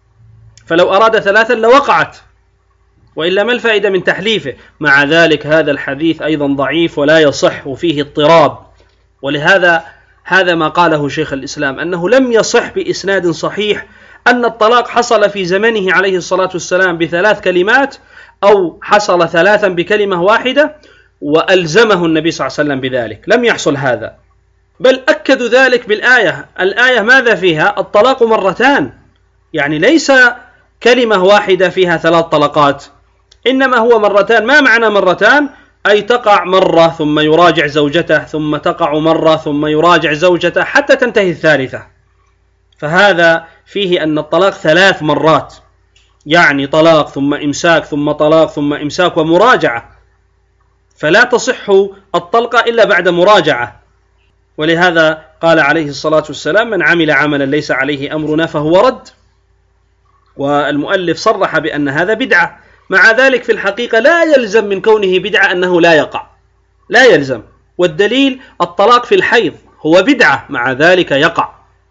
فلو أراد ثلاثا لوقعت، وإلا ما الفائدة من تحليفه؟ مع ذلك هذا الحديث أيضا ضعيف ولا يصح وفيه اضطراب. ولهذا هذا ما قاله شيخ الإسلام، أنه لم يصح بإسناد صحيح أن الطلاق حصل في زمنه عليه الصلاة والسلام بثلاث كلمات، أو حصل ثلاثا بكلمة واحدة وألزمه النبي صلى الله عليه وسلم بذلك، لم يحصل هذا. بل أكدوا ذلك بالآية. الآية ماذا فيها؟ الطلاق مرتان، يعني ليس كلمة واحدة فيها ثلاث طلقات، إنما هو مرتان. ما معنى مرتان؟ أي تقع مرة ثم يراجع زوجته، ثم تقع مرة ثم يراجع زوجته حتى تنتهي الثالثة. فهذا فيه أن الطلاق ثلاث مرات، يعني طلاق ثم إمساك ثم طلاق ثم إمساك ومراجعة، فلا تصح الطلقة إلا بعد مراجعة. ولهذا قال عليه الصلاة والسلام: من عمل عملا ليس عليه أمرنا فهو رد. والمؤلف صرح بأن هذا بدعة، مع ذلك في الحقيقة لا يلزم من كونه بدعة أنه لا يقع، لا يلزم. والدليل الطلاق في الحيض هو بدعة، مع ذلك يقع.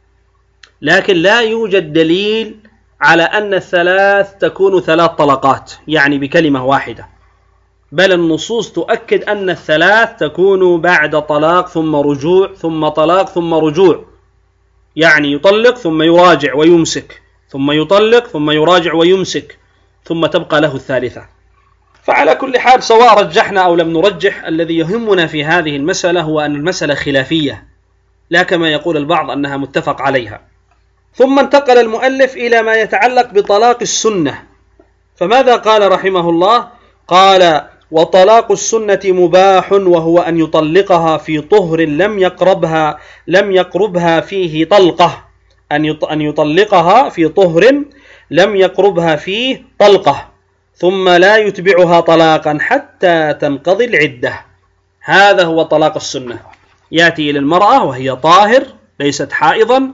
لكن لا يوجد دليل على أن الثلاث تكون ثلاث طلقات يعني بكلمة واحدة، بل النصوص تؤكد أن الثلاث تكون بعد طلاق ثم رجوع ثم طلاق ثم رجوع، يعني يطلق ثم يراجع ويمسك ثم يطلق ثم يراجع ويمسك ثم تبقى له الثالثة. فعلى كل حال سواء رجحنا أو لم نرجح، الذي يهمنا في هذه المسألة هو أن المسألة خلافية، لا كما يقول البعض أنها متفق عليها. ثم انتقل المؤلف إلى ما يتعلق بطلاق السنة، فماذا قال رحمه الله؟ قال: وطلاق السنة مباح، وهو أن يطلقها في طهر لم يقربها لم يقربها فيه طلقة، أن يطلقها في طهر لم يقربها فيه طلقة، ثم لا يتبعها طلاقا حتى تنقضي العدة. هذا هو طلاق السنة، يأتي إلى المرأة وهي طاهر ليست حائضا،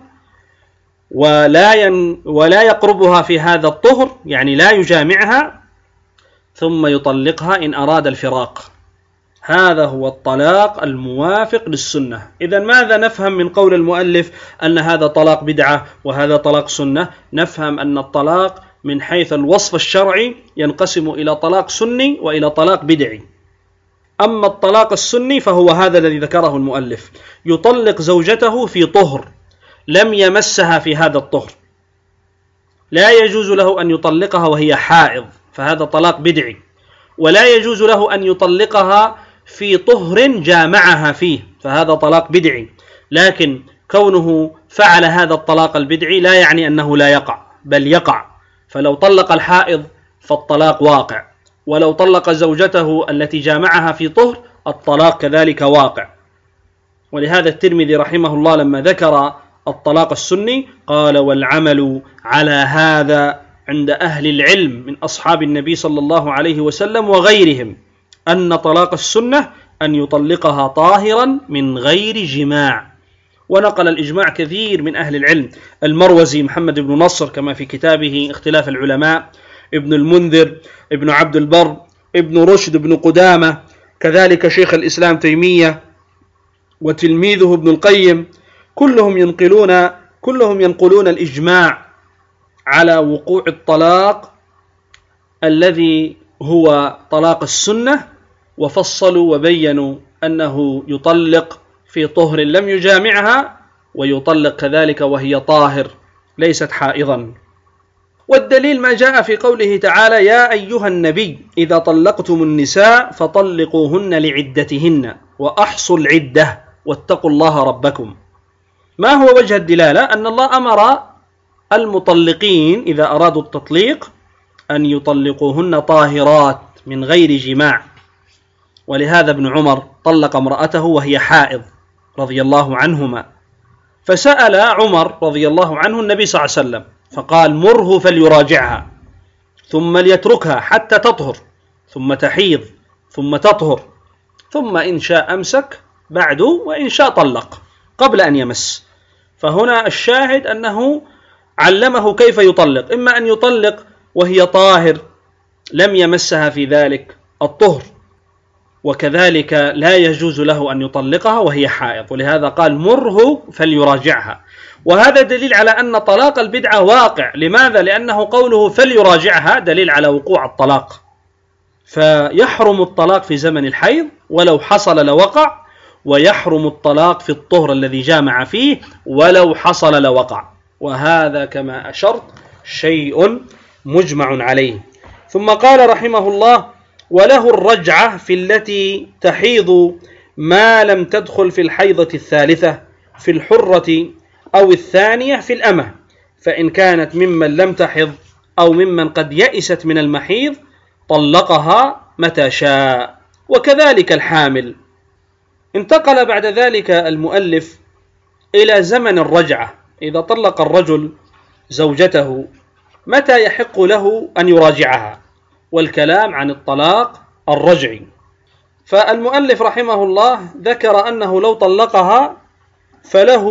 ولا ين ولا يقربها في هذا الطهر، يعني لا يجامعها، ثم يطلقها إن أراد الفراق. هذا هو الطلاق الموافق للسنة. إذن ماذا نفهم من قول المؤلف أن هذا طلاق بدعة وهذا طلاق سنة؟ نفهم أن الطلاق من حيث الوصف الشرعي ينقسم إلى طلاق سني وإلى طلاق بدعي. أما الطلاق السني فهو هذا الذي ذكره المؤلف: يطلق زوجته في طهر لم يمسها في هذا الطهر، لا يجوز له أن يطلقها وهي حائض، فهذا طلاق بدعي. ولا يجوز له أن يطلقها في طهر جامعها فيه، فهذا طلاق بدعي. لكن كونه فعل هذا الطلاق البدعي لا يعني أنه لا يقع، بل يقع. فلو طلق الحائض فالطلاق واقع، ولو طلق زوجته التي جامعها في طهر الطلاق كذلك واقع. ولهذا الترمذي رحمه الله لما ذكر الطلاق السني قال: والعمل على هذا عند أهل العلم من أصحاب النبي صلى الله عليه وسلم وغيرهم، أن طلاق السنة أن يطلقها طاهرا من غير جماع. ونقل الإجماع كثير من أهل العلم، المروزي محمد بن نصر كما في كتابه اختلاف العلماء، ابن المنذر، ابن عبد البر، ابن رشد، ابن قدامة، كذلك شيخ الإسلام تيمية، وتلميذه ابن القيم، كلهم ينقلون كلهم ينقلون الإجماع على وقوع الطلاق الذي هو طلاق السنة، وفصلوا وبينوا أنه يطلق في طهر لم يجامعها، ويطلق كذلك وهي طاهر ليست حائضا. والدليل ما جاء في قوله تعالى: يا أيها النبي إذا طلقتم النساء فطلقوهن لعدتهن وأحصوا العدة واتقوا الله ربكم. ما هو وجه الدلالة؟ أن الله أمر المطلقين إذا أرادوا التطليق أن يطلقوهن طاهرات من غير جماع. ولهذا ابن عمر طلق امرأته وهي حائض رضي الله عنهما، فسأل عمر رضي الله عنه النبي صلى الله عليه وسلم فقال: مره فليراجعها ثم ليتركها حتى تطهر ثم تحيض ثم تطهر، ثم إن شاء أمسك بعد وإن شاء طلق قبل أن يمس. فهنا الشاهد أنه علمه كيف يطلق، إما أن يطلق وهي طاهر لم يمسها في ذلك الطهر، وكذلك لا يجوز له أن يطلقها وهي حائض، ولهذا قال: مره فليراجعها. وهذا دليل على أن طلاق البدعة واقع. لماذا؟ لأنه قوله فليراجعها دليل على وقوع الطلاق، فيحرم الطلاق في زمن الحيض ولو حصل لوقع، ويحرم الطلاق في الطهر الذي جامع فيه ولو حصل لوقع. وهذا كما أشرت شيء مجمع عليه. ثم قال رحمه الله: وله الرجعة في التي تحيض ما لم تدخل في الحيضة الثالثة في الحرة أو الثانية في الأمة، فإن كانت ممن لم تحض أو ممن قد يئست من المحيض طلقها متى شاء، وكذلك الحامل. انتقل بعد ذلك المؤلف إلى زمن الرجعة. إذا طلق الرجل زوجته متى يحق له أن يراجعها؟ والكلام عن الطلاق الرجعي. فالمؤلف رحمه الله ذكر أنه لو طلقها فله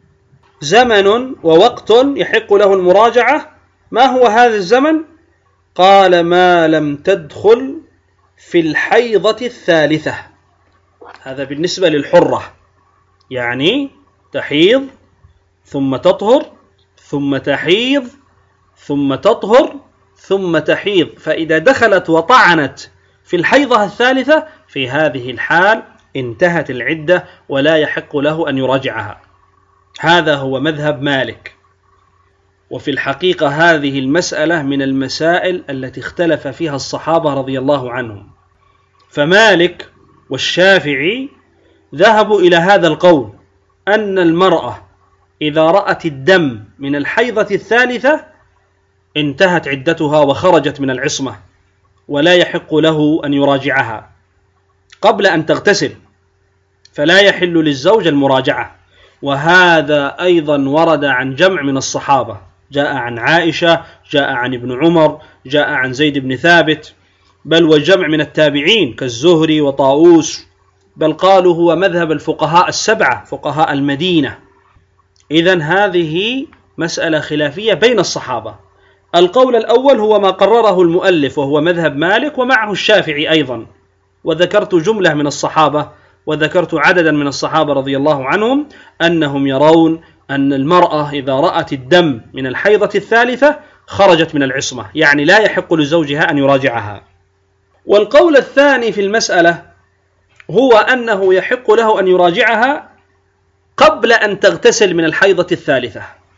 زمن ووقت يحق له المراجعة. ما هو هذا الزمن؟ قال ما لم تدخل في الحيضة الثالثة. هذا بالنسبة للحرة، يعني تحيض ثم تطهر ثم تحيض ثم تطهر ثم تحيض، فإذا دخلت وطعنت في الحيضة الثالثة في هذه الحال انتهت العدة ولا يحق له أن يراجعها. هذا هو مذهب مالك. وفي الحقيقة هذه المسألة من المسائل التي اختلف فيها الصحابة رضي الله عنهم، فمالك والشافعي ذهبوا إلى هذا القول أن المرأة إذا رأت الدم من الحيضة الثالثة انتهت عدتها وخرجت من العصمة ولا يحق له أن يراجعها قبل أن تغتسل، فلا يحل للزوج المراجعة. وهذا أيضا ورد عن جمع من الصحابة، جاء عن عائشة، جاء عن ابن عمر، جاء عن زيد بن ثابت، بل وجمع من التابعين كالزهري وطاووس، بل قالوا هو مذهب الفقهاء السبعة فقهاء المدينة. إذن هذه مسألة خلافية بين الصحابة. القول الأول هو ما قرره المؤلف وهو مذهب مالك ومعه الشافعي أيضا، وذكرت جملة من الصحابة وذكرت عددا من الصحابة رضي الله عنهم أنهم يرون أن المرأة إذا رأت الدم من الحيضة الثالثة خرجت من العصمة، يعني لا يحق لزوجها أن يراجعها. والقول الثاني في المسألة هو أنه يحق له أن يراجعها قبل أن تغتسل من الحيضة الثالثة،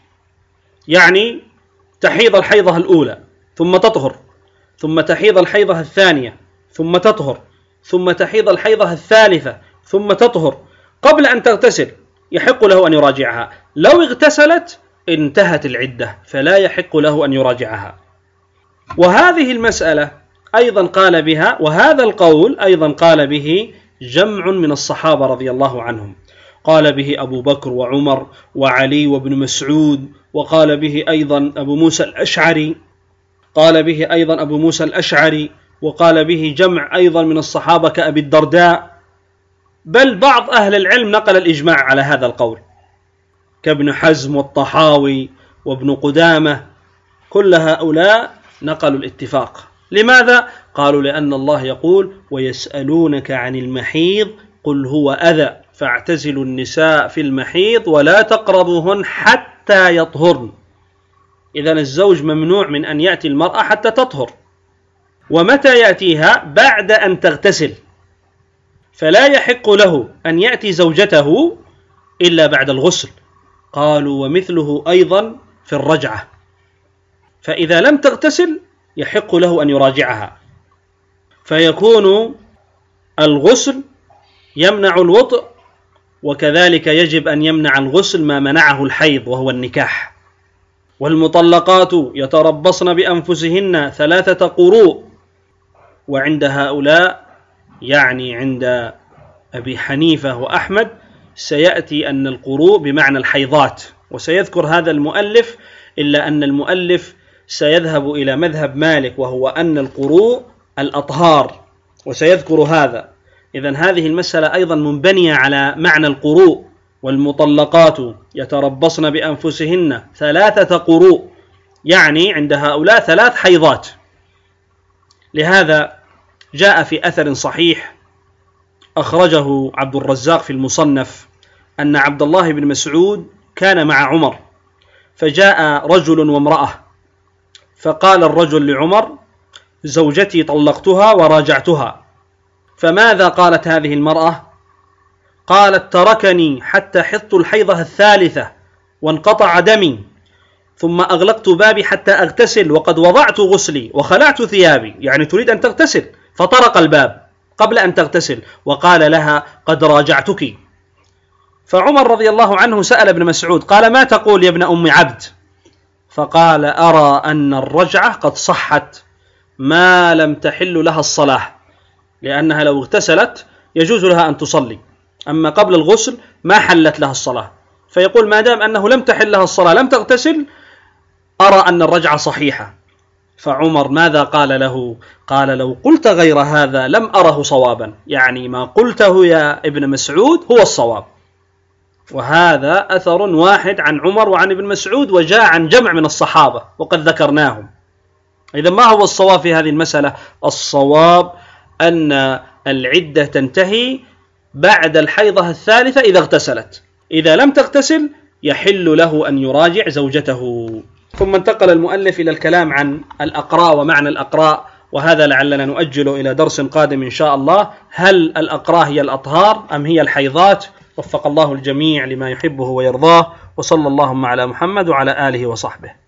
يعني تحيض الحيضة الأولى ثم تطهر، ثم تحيض الحيضة الثانية ثم تطهر، ثم تحيض الحيضة الثالثة ثم تطهر، قبل أن تغتسل يحق له أن يراجعها. لو اغتسلت انتهت العدة فلا يحق له أن يراجعها. وهذه المسألة أيضا قال بها، وهذا القول أيضا قال به جمع من الصحابة رضي الله عنهم، قال به أبو بكر وعمر وعلي وابن مسعود، وقال به أيضا أبو موسى الأشعري، قال به أيضا أبو موسى الأشعري، وقال به جمع أيضا من الصحابة كأبي الدرداء، بل بعض أهل العلم نقل الإجماع على هذا القول كابن حزم والطحاوي وابن قدامة، كل هؤلاء نقلوا الاتفاق. لماذا؟ قالوا لأن الله يقول ويسألونك عن المحيض قل هو أذى فاعتزلوا النساء في المحيض ولا تقربوهن حتى يطهرن. إذن الزوج ممنوع من أن يأتي المرأة حتى تطهر، ومتى يأتيها؟ بعد أن تغتسل، فلا يحق له أن يأتي زوجته إلا بعد الغسل. قالوا ومثله أيضا في الرجعة، فإذا لم تغتسل يحق له أن يراجعها، فيكون الغسل يمنع الوطء، وكذلك يجب أن يمنع الغسل ما منعه الحيض وهو النكاح. والمطلقات يتربصن بأنفسهن ثلاثة قروء، وعند هؤلاء يعني عند أبي حنيفة وأحمد سيأتي أن القروء بمعنى الحيضات، وسيذكر هذا المؤلف، إلا أن المؤلف سيذهب إلى مذهب مالك وهو أن القروء الأطهار، وسيذكر هذا. إذن هذه المسألة أيضا منبنية على معنى القروء. والمطلقات يتربصن بأنفسهن ثلاثة قروء، يعني عند هؤلاء ثلاث حيضات. لهذا جاء في أثر صحيح أخرجه عبد الرزاق في المصنف أن عبد الله بن مسعود كان مع عمر، فجاء رجل وامرأة، فقال الرجل لعمر زوجتي طلقتها وراجعتها. فماذا قالت هذه المرأة؟ قالت تركني حتى حضت الحيضة الثالثة وانقطع دمي، ثم أغلقت بابي حتى أغتسل وقد وضعت غسلي وخلعت ثيابي، يعني تريد أن تغتسل، فطرق الباب قبل أن تغتسل وقال لها قد راجعتك. فعمر رضي الله عنه سأل ابن مسعود قال ما تقول يا ابن أم عبد؟ فقال أرى أن الرجعة قد صحت ما لم تحل لها الصلاة، لأنها لو اغتسلت يجوز لها أن تصلي، أما قبل الغسل ما حلت لها الصلاة. فيقول ما دام أنه لم تحل لها الصلاة لم تغتسل أرى أن الرجعة صحيحة. فعمر ماذا قال له؟ قال لو قلت غير هذا لم أره صوابا، يعني ما قلته يا ابن مسعود هو الصواب. وهذا أثر واحد عن عمر وعن ابن مسعود، وجاء عن جمع من الصحابة وقد ذكرناهم. إذا ما هو الصواب في هذه المسألة؟ الصواب أن العدة تنتهي بعد الحيضة الثالثة إذا اغتسلت. إذا لم تغتسل يحل له أن يراجع زوجته. ثم انتقل المؤلف إلى الكلام عن الأقراء ومعنى الأقراء، وهذا لعلنا نؤجله إلى درس قادم إن شاء الله. هل الأقراء هي الأطهار أم هي الحيضات؟ وفق الله الجميع لما يحبه ويرضاه، وصلى اللهم على محمد وعلى آله وصحبه.